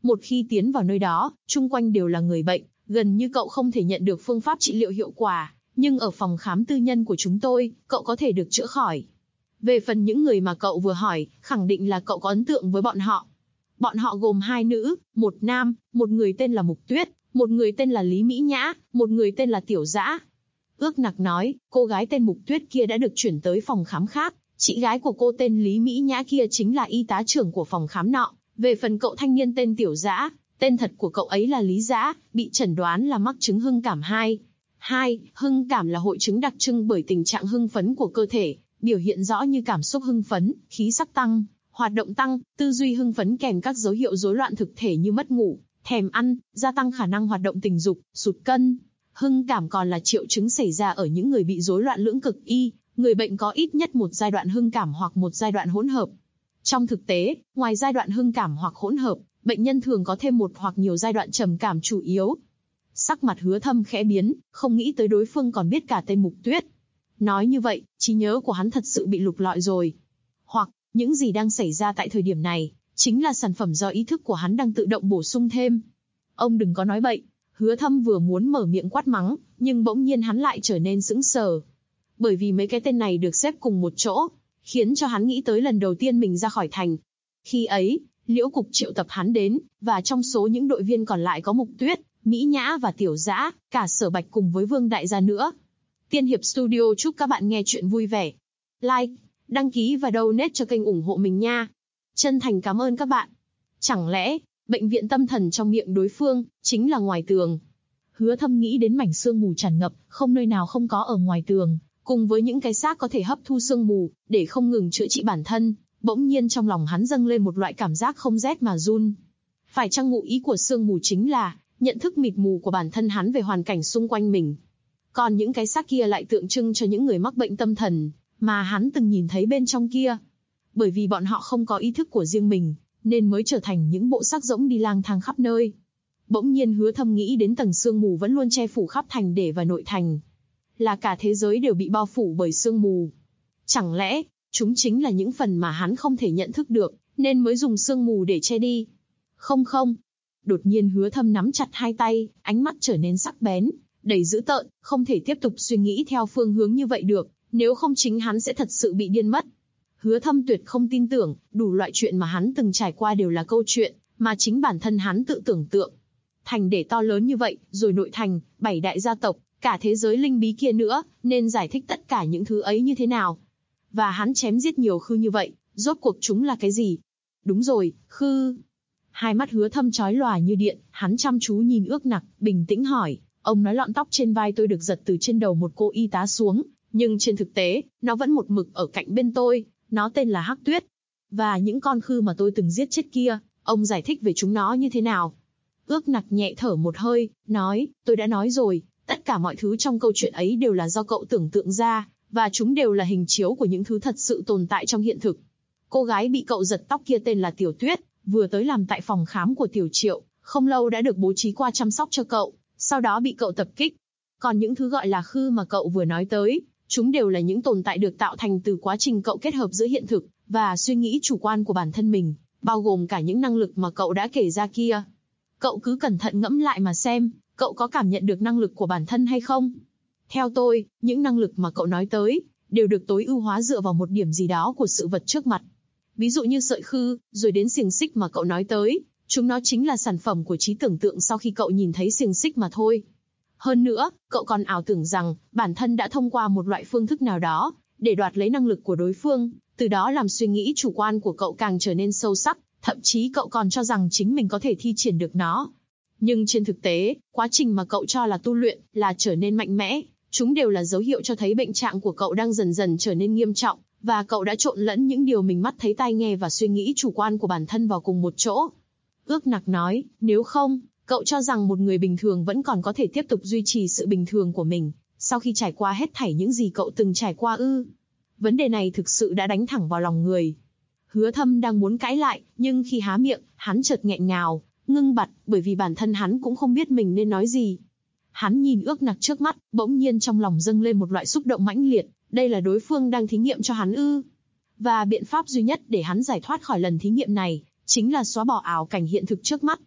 Một khi tiến vào nơi đó, chung quanh đều là người bệnh, gần như cậu không thể nhận được phương pháp trị liệu hiệu quả, nhưng ở phòng khám tư nhân của chúng tôi, cậu có thể được chữa khỏi. Về phần những người mà cậu vừa hỏi, khẳng định là cậu có ấn tượng với bọn họ. Bọn họ gồm 2 nữ, 1 nam, một người tên là Mục Tuyết, một người tên là Lý Mỹ Nhã, một người tên là Tiểu Dã. Ước Nặc nói, cô gái tên Mục Tuyết kia đã được chuyển tới phòng khám khác, chị gái của cô tên Lý Mỹ Nhã kia chính là y tá trưởng của phòng khám nọ. Về phần cậu thanh niên tên Tiểu Dã, tên thật của cậu ấy là Lý Dã, bị chẩn đoán là mắc chứng hưng cảm 2. Hưng cảm là hội chứng đặc trưng bởi tình trạng hưng phấn của cơ thể, biểu hiện rõ như cảm xúc hưng phấn, khí sắc tăng, hoạt động tăng, tư duy hưng phấn kèm các dấu hiệu rối loạn thực thể như mất ngủ, thèm ăn, gia tăng khả năng hoạt động tình dục, sụt cân. Hưng cảm còn là triệu chứng xảy ra ở những người bị rối loạn lưỡng cực y, người bệnh có ít nhất một giai đoạn hưng cảm hoặc một giai đoạn hỗn hợp. Trong thực tế, ngoài giai đoạn hưng cảm hoặc hỗn hợp, bệnh nhân thường có thêm một hoặc nhiều giai đoạn trầm cảm chủ yếu. Sắc mặt Hứa Thâm khẽ biến, không nghĩ tới đối phương còn biết cả tên Mục Tuyết. Nói như vậy, trí nhớ của hắn thật sự bị lục lọi rồi. Hoặc, những gì đang xảy ra tại thời điểm này, chính là sản phẩm do ý thức của hắn đang tự động bổ sung thêm. Ông đừng có nói bậy. Hứa Thâm vừa muốn mở miệng quát mắng, nhưng bỗng nhiên hắn lại trở nên sững sờ. Bởi vì mấy cái tên này được xếp cùng một chỗ, khiến cho hắn nghĩ tới lần đầu tiên mình ra khỏi thành. Khi ấy, Liễu Cục triệu tập hắn đến, và trong số những đội viên còn lại có Mục Tuyết, Mỹ Nhã và Tiểu Dã, cả Sở Bạch cùng với Vương Đại gia nữa. Tiên Hiệp Studio chúc các bạn nghe chuyện vui vẻ. Like, đăng ký và donate cho kênh ủng hộ mình nha. Chân thành cảm ơn các bạn. Chẳng lẽ, bệnh viện tâm thần trong miệng đối phương, chính là ngoài tường? Hứa Thâm nghĩ đến mảnh sương mù tràn ngập, không nơi nào không có ở ngoài tường, cùng với những cái xác có thể hấp thu sương mù, để không ngừng chữa trị bản thân. Bỗng nhiên trong lòng hắn dâng lên một loại cảm giác không rét mà run. Phải chăng ngụ ý của sương mù chính là nhận thức mịt mù của bản thân hắn về hoàn cảnh xung quanh mình? Còn những cái xác kia lại tượng trưng cho những người mắc bệnh tâm thần, mà hắn từng nhìn thấy bên trong kia. Bởi vì bọn họ không có ý thức của riêng mình, nên mới trở thành những bộ xác rỗng đi lang thang khắp nơi. Bỗng nhiên Hứa Thâm nghĩ đến tầng sương mù vẫn luôn che phủ khắp thành để và nội thành. Là cả thế giới đều bị bao phủ bởi sương mù. Chẳng lẽ, chúng chính là những phần mà hắn không thể nhận thức được, nên mới dùng sương mù để che đi? Không. Đột nhiên Hứa Thâm nắm chặt hai tay, ánh mắt trở nên sắc bén, đầy dữ tợn, không thể tiếp tục suy nghĩ theo phương hướng như vậy được, nếu không chính hắn sẽ thật sự bị điên mất. Hứa Thâm tuyệt không tin tưởng, đủ loại chuyện mà hắn từng trải qua đều là câu chuyện mà chính bản thân hắn tự tưởng tượng. Thành để to lớn như vậy, rồi nội thành, 7 đại gia tộc, cả thế giới linh bí kia nữa, nên giải thích tất cả những thứ ấy như thế nào? Và hắn chém giết nhiều khư như vậy, rốt cuộc chúng là cái gì? Đúng rồi, khư. Hai mắt Hứa Thâm chói lòa như điện, hắn chăm chú nhìn Ước Nặc, bình tĩnh hỏi, ông nói lọn tóc trên vai tôi được giật từ trên đầu một cô y tá xuống, nhưng trên thực tế, nó vẫn một mực ở cạnh bên tôi, nó tên là Hắc Tuyết. Và những con khư mà tôi từng giết chết kia, ông giải thích về chúng nó như thế nào? Ước Nặc nhẹ thở một hơi, nói, tôi đã nói rồi, tất cả mọi thứ trong câu chuyện ấy đều là do cậu tưởng tượng ra, và chúng đều là hình chiếu của những thứ thật sự tồn tại trong hiện thực. Cô gái bị cậu giật tóc kia tên là Tiểu Tuyết, vừa tới làm tại phòng khám của Tiểu Triệu, không lâu đã được bố trí qua chăm sóc cho cậu, sau đó bị cậu tập kích. Còn những thứ gọi là khư mà cậu vừa nói tới, chúng đều là những tồn tại được tạo thành từ quá trình cậu kết hợp giữa hiện thực và suy nghĩ chủ quan của bản thân mình, bao gồm cả những năng lực mà cậu đã kể ra kia. Cậu cứ cẩn thận ngẫm lại mà xem, cậu có cảm nhận được năng lực của bản thân hay không? Theo tôi, những năng lực mà cậu nói tới, đều được tối ưu hóa dựa vào một điểm gì đó của sự vật trước mặt. Ví dụ như sợi khư, rồi đến xiềng xích mà cậu nói tới, chúng nó chính là sản phẩm của trí tưởng tượng sau khi cậu nhìn thấy xiềng xích mà thôi. Hơn nữa, cậu còn ảo tưởng rằng, bản thân đã thông qua một loại phương thức nào đó, để đoạt lấy năng lực của đối phương, từ đó làm suy nghĩ chủ quan của cậu càng trở nên sâu sắc, thậm chí cậu còn cho rằng chính mình có thể thi triển được nó. Nhưng trên thực tế, quá trình mà cậu cho là tu luyện, là trở nên mạnh mẽ, chúng đều là dấu hiệu cho thấy bệnh trạng của cậu đang dần dần trở nên nghiêm trọng, và cậu đã trộn lẫn những điều mình mắt thấy tai nghe và suy nghĩ chủ quan của bản thân vào cùng một chỗ. Ước Nặc nói, nếu không, cậu cho rằng một người bình thường vẫn còn có thể tiếp tục duy trì sự bình thường của mình, sau khi trải qua hết thảy những gì cậu từng trải qua ư? Vấn đề này thực sự đã đánh thẳng vào lòng người. Hứa Thâm đang muốn cãi lại, nhưng khi há miệng, hắn chợt nghẹn ngào, ngưng bặt, bởi vì bản thân hắn cũng không biết mình nên nói gì. Hắn nhìn Ước Nặc trước mắt, bỗng nhiên trong lòng dâng lên một loại xúc động mãnh liệt, đây là đối phương đang thí nghiệm cho hắn ư? Và biện pháp duy nhất để hắn giải thoát khỏi lần thí nghiệm này, chính là xóa bỏ ảo cảnh hiện thực trước mắt.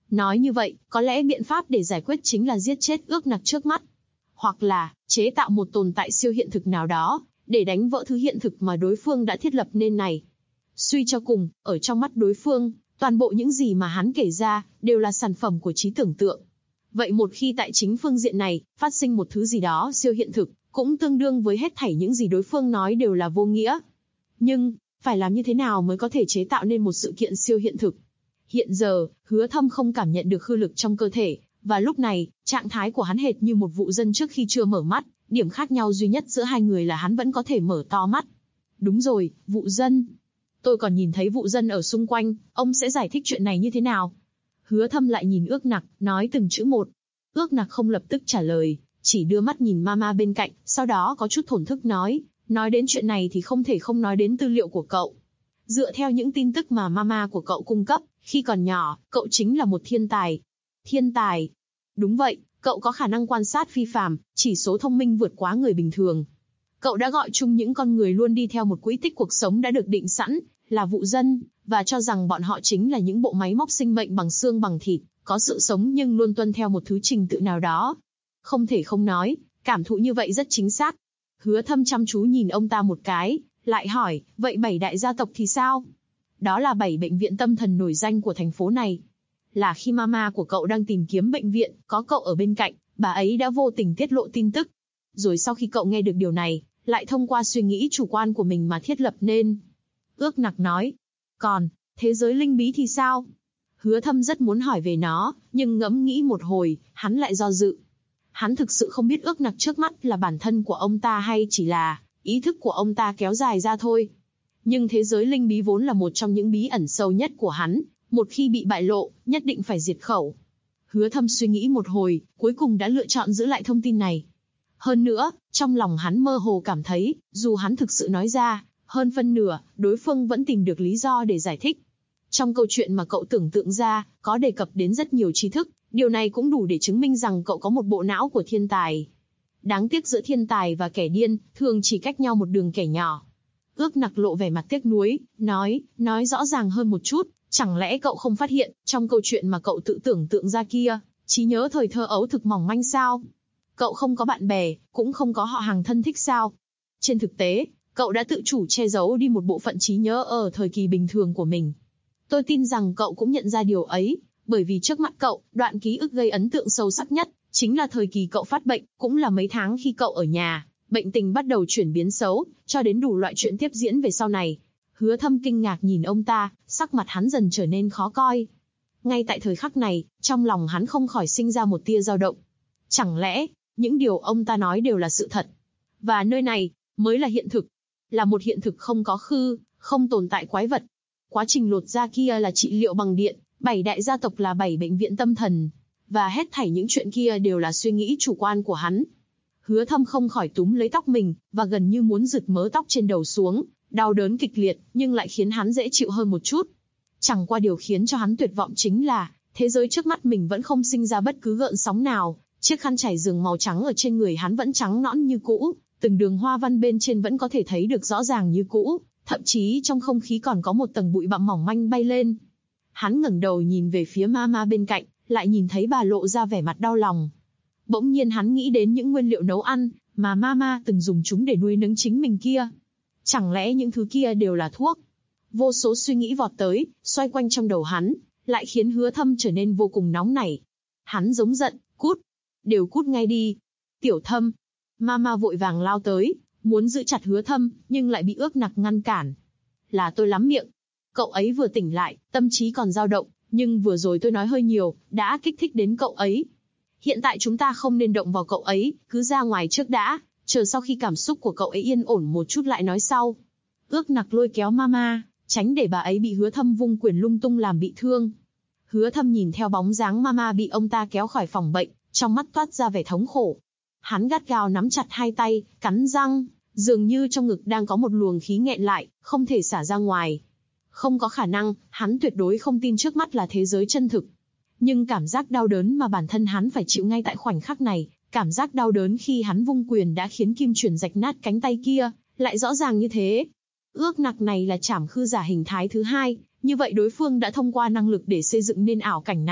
Nói như vậy, có lẽ biện pháp để giải quyết chính là giết chết ước nặc trước mắt. Hoặc là, chế tạo một tồn tại siêu hiện thực nào đó, để đánh vỡ thứ hiện thực mà đối phương đã thiết lập nên này. Suy cho cùng, ở trong mắt đối phương, toàn bộ những gì mà hắn kể ra, đều là sản phẩm của trí tưởng tượng. Vậy một khi tại chính phương diện này, phát sinh một thứ gì đó siêu hiện thực, cũng tương đương với hết thảy những gì đối phương nói đều là vô nghĩa. Nhưng, phải làm như thế nào mới có thể chế tạo nên một sự kiện siêu hiện thực? Hiện giờ, Hứa Thâm không cảm nhận được hư lực trong cơ thể, và lúc này, trạng thái của hắn hệt như một vụ dân trước khi chưa mở mắt, điểm khác nhau duy nhất giữa hai người là hắn vẫn có thể mở to mắt. Đúng rồi, vụ dân. Tôi còn nhìn thấy vụ dân ở xung quanh, ông sẽ giải thích chuyện này như thế nào? Hứa Thâm lại nhìn Ước Nặc, nói từng chữ một. Ước Nặc không lập tức trả lời, chỉ đưa mắt nhìn Mama bên cạnh, sau đó có chút thổn thức nói đến chuyện này thì không thể không nói đến tư liệu của cậu. Dựa theo những tin tức mà Mama của cậu cung cấp, khi còn nhỏ, cậu chính là một thiên tài. Thiên tài? Đúng vậy, cậu có khả năng quan sát phi phàm, chỉ số thông minh vượt quá người bình thường. Cậu đã gọi chung những con người luôn đi theo một quỹ tích cuộc sống đã được định sẵn, là vụ dân, và cho rằng bọn họ chính là những bộ máy móc sinh mệnh bằng xương bằng thịt, có sự sống nhưng luôn tuân theo một thứ trình tự nào đó. Không thể không nói, cảm thụ như vậy rất chính xác. Hứa Thâm chăm chú nhìn ông ta một cái, lại hỏi, vậy 7 đại gia tộc thì sao? Đó là 7 bệnh viện tâm thần nổi danh của thành phố này. Là khi Mama của cậu đang tìm kiếm bệnh viện, có cậu ở bên cạnh, bà ấy đã vô tình tiết lộ tin tức. Rồi sau khi cậu nghe được điều này, lại thông qua suy nghĩ chủ quan của mình mà thiết lập nên. Ước Nặc nói, còn, thế giới linh bí thì sao? Hứa Thâm rất muốn hỏi về nó, nhưng ngẫm nghĩ một hồi, hắn lại do dự. Hắn thực sự không biết Ước Nặc trước mắt là bản thân của ông ta hay chỉ là ý thức của ông ta kéo dài ra thôi. Nhưng thế giới linh bí vốn là một trong những bí ẩn sâu nhất của hắn, một khi bị bại lộ, nhất định phải diệt khẩu. Hứa Thâm suy nghĩ một hồi, cuối cùng đã lựa chọn giữ lại thông tin này. Hơn nữa, trong lòng hắn mơ hồ cảm thấy, dù hắn thực sự nói ra, hơn phân nửa, đối phương vẫn tìm được lý do để giải thích. Trong câu chuyện mà cậu tưởng tượng ra, có đề cập đến rất nhiều tri thức, điều này cũng đủ để chứng minh rằng cậu có một bộ não của thiên tài. Đáng tiếc giữa thiên tài và kẻ điên, thường chỉ cách nhau một đường kẻ nhỏ. Ước Nặc lộ vẻ mặt tiếc nuối, nói rõ ràng hơn một chút, chẳng lẽ cậu không phát hiện, trong câu chuyện mà cậu tự tưởng tượng ra kia, trí nhớ thời thơ ấu thực mỏng manh sao? Cậu không có bạn bè, cũng không có họ hàng thân thích sao? Trên thực tế, cậu đã tự chủ che giấu đi một bộ phận trí nhớ ở thời kỳ bình thường của mình. Tôi tin rằng cậu cũng nhận ra điều ấy, bởi vì trước mắt cậu, đoạn ký ức gây ấn tượng sâu sắc nhất, chính là thời kỳ cậu phát bệnh, cũng là mấy tháng khi cậu ở nhà, bệnh tình bắt đầu chuyển biến xấu, cho đến đủ loại chuyện tiếp diễn về sau này. Hứa Thâm kinh ngạc nhìn ông ta, sắc mặt hắn dần trở nên khó coi. Ngay tại thời khắc này, trong lòng hắn không khỏi sinh ra một tia dao động. Chẳng lẽ, những điều ông ta nói đều là sự thật? Và nơi này, mới là hiện thực. Là một hiện thực không có khư, không tồn tại quái vật. Quá trình lột da kia là trị liệu bằng điện, 7 đại gia tộc là 7 bệnh viện tâm thần. Và hết thảy những chuyện kia đều là suy nghĩ chủ quan của hắn. Hứa Thâm không khỏi túm lấy tóc mình, và gần như muốn giật mớ tóc trên đầu xuống, đau đớn kịch liệt, nhưng lại khiến hắn dễ chịu hơn một chút. Chẳng qua điều khiến cho hắn tuyệt vọng chính là, thế giới trước mắt mình vẫn không sinh ra bất cứ gợn sóng nào, chiếc khăn trải giường màu trắng ở trên người hắn vẫn trắng nõn như cũ, từng đường hoa văn bên trên vẫn có thể thấy được rõ ràng như cũ, thậm chí trong không khí còn có một tầng bụi bặm mỏng manh bay lên. Hắn ngẩng đầu nhìn về phía Mama bên cạnh, lại nhìn thấy bà lộ ra vẻ mặt đau lòng. Bỗng nhiên hắn nghĩ đến những nguyên liệu nấu ăn mà Mama từng dùng chúng để nuôi nấng chính mình kia. Chẳng lẽ những thứ kia đều là thuốc? Vô số suy nghĩ vọt tới, xoay quanh trong đầu hắn, lại khiến Hứa Thâm trở nên vô cùng nóng nảy. Hắn giống giận, cút, đều cút ngay đi. Tiểu Thâm. Mama vội vàng lao tới, muốn giữ chặt Hứa Thâm, nhưng lại bị Ước Nặc ngăn cản. Là tôi lắm miệng. Cậu ấy vừa tỉnh lại, tâm trí còn dao động, nhưng vừa rồi tôi nói hơi nhiều, đã kích thích đến cậu ấy. Hiện tại chúng ta không nên động vào cậu ấy, cứ ra ngoài trước đã, chờ sau khi cảm xúc của cậu ấy yên ổn một chút lại nói sau. Ước Nặc lôi kéo Mama, tránh để bà ấy bị Hứa Thâm vung quyền lung tung làm bị thương. Hứa Thâm nhìn theo bóng dáng Mama bị ông ta kéo khỏi phòng bệnh, trong mắt toát ra vẻ thống khổ. Hắn gắt gao nắm chặt hai tay, cắn răng, dường như trong ngực đang có một luồng khí nghẹn lại, không thể xả ra ngoài. Không có khả năng, hắn tuyệt đối không tin trước mắt là thế giới chân thực. Nhưng cảm giác đau đớn mà bản thân hắn phải chịu ngay tại khoảnh khắc này, cảm giác đau đớn khi hắn vung quyền đã khiến kim chuyển rạch nát cánh tay kia, lại rõ ràng như thế. Ước Nặc này là trảm khư giả hình thái thứ hai, như vậy đối phương đã thông qua năng lực để xây dựng nên ảo cảnh này,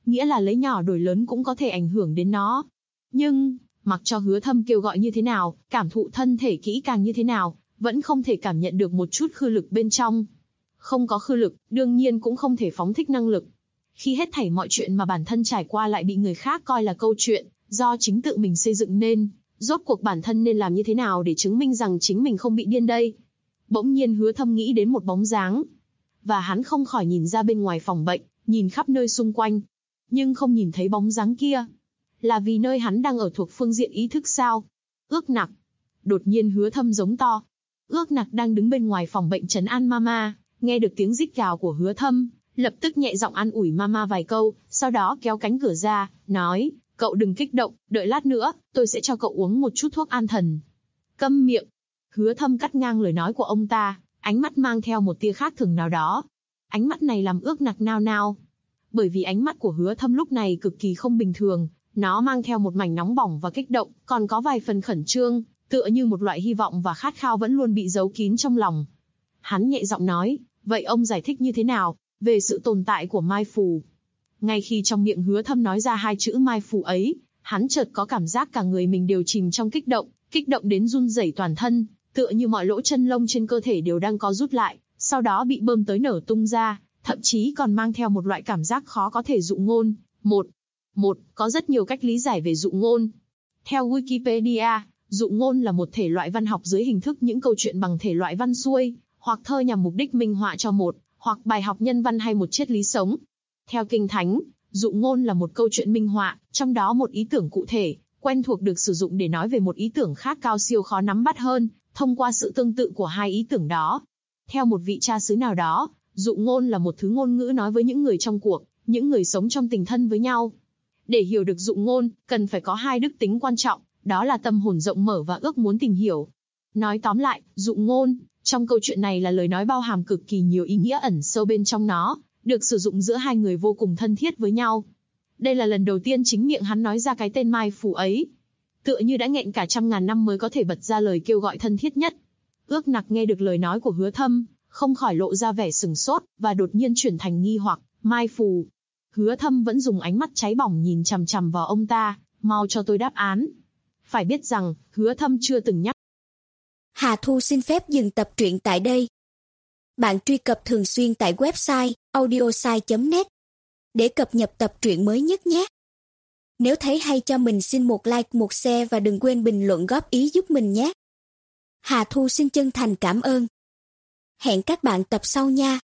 nghĩa là lấy nhỏ đổi lớn cũng có thể ảnh hưởng đến nó. Nhưng, mặc cho Hứa Thâm kêu gọi như thế nào, cảm thụ thân thể kỹ càng như thế nào, vẫn không thể cảm nhận được một chút khư lực bên trong. Không có khư lực, đương nhiên cũng không thể phóng thích năng lực. Khi hết thảy mọi chuyện mà bản thân trải qua lại bị người khác coi là câu chuyện, do chính tự mình xây dựng nên, rốt cuộc bản thân nên làm như thế nào để chứng minh rằng chính mình không bị điên đây? Bỗng nhiên Hứa Thâm nghĩ đến một bóng dáng. Và hắn không khỏi nhìn ra bên ngoài phòng bệnh, nhìn khắp nơi xung quanh. Nhưng không nhìn thấy bóng dáng kia. Là vì nơi hắn đang ở thuộc phương diện ý thức sao? Ước Nặc. Đột nhiên Hứa Thâm giống to. Ước Nặc đang đứng bên ngoài phòng bệnh trấn an Mama, nghe được tiếng rít gào của Hứa Thâm, lập tức nhẹ giọng an ủi Mama vài câu, sau đó kéo cánh cửa ra, nói, cậu đừng kích động, đợi lát nữa, tôi sẽ cho cậu uống một chút thuốc an thần. Câm miệng. Hứa Thâm cắt ngang lời nói của ông ta, ánh mắt mang theo một tia khác thường nào đó. Ánh mắt này làm Ước Nặc nao nao. Bởi vì ánh mắt của Hứa Thâm lúc này cực kỳ không bình thường, nó mang theo một mảnh nóng bỏng và kích động, còn có vài phần khẩn trương, tựa như một loại hy vọng và khát khao vẫn luôn bị giấu kín trong lòng. Hắn nhẹ giọng nói, vậy ông giải thích như thế nào, về sự tồn tại của Mai Phù? Ngay khi trong miệng Hứa Thâm nói ra hai chữ Mai Phù ấy, hắn chợt có cảm giác cả người mình đều chìm trong kích động đến run rẩy toàn thân, tựa như mọi lỗ chân lông trên cơ thể đều đang co rút lại, sau đó bị bơm tới nở tung ra, thậm chí còn mang theo một loại cảm giác khó có thể dụ ngôn. Có rất nhiều cách lý giải về dụ ngôn. Theo Wikipedia, dụ ngôn là một thể loại văn học dưới hình thức những câu chuyện bằng thể loại văn xuôi, hoặc thơ nhằm mục đích minh họa cho một, hoặc bài học nhân văn hay một triết lý sống. Theo Kinh Thánh, dụ ngôn là một câu chuyện minh họa, trong đó một ý tưởng cụ thể, quen thuộc được sử dụng để nói về một ý tưởng khác cao siêu khó nắm bắt hơn, thông qua sự tương tự của hai ý tưởng đó. Theo một vị cha xứ nào đó, dụ ngôn là một thứ ngôn ngữ nói với những người trong cuộc, những người sống trong tình thân với nhau. Để hiểu được dụ ngôn, cần phải có hai đức tính quan trọng, đó là tâm hồn rộng mở và ước muốn tìm hiểu. Nói tóm lại, dụ ngôn, trong câu chuyện này là lời nói bao hàm cực kỳ nhiều ý nghĩa ẩn sâu bên trong nó, được sử dụng giữa hai người vô cùng thân thiết với nhau. Đây là lần đầu tiên chính miệng hắn nói ra cái tên Mai Phù ấy. Tựa như đã nghẹn cả 100.000 năm mới có thể bật ra lời kêu gọi thân thiết nhất. Ước Nặc nghe được lời nói của Hứa Thâm, không khỏi lộ ra vẻ sừng sốt, và đột nhiên chuyển thành nghi hoặc, Mai Phù. Hứa Thâm vẫn dùng ánh mắt cháy bỏng nhìn chằm chằm vào ông ta, mau cho tôi đáp án. Phải biết rằng, Hứa Thâm chưa từng nhắc. Hà Thu xin phép dừng tập truyện tại đây. Bạn truy cập thường xuyên tại website audiosai.net để cập nhật tập truyện mới nhất nhé. Nếu thấy hay cho mình xin một like, một share và đừng quên bình luận góp ý giúp mình nhé. Hà Thu xin chân thành cảm ơn. Hẹn các bạn tập sau nha.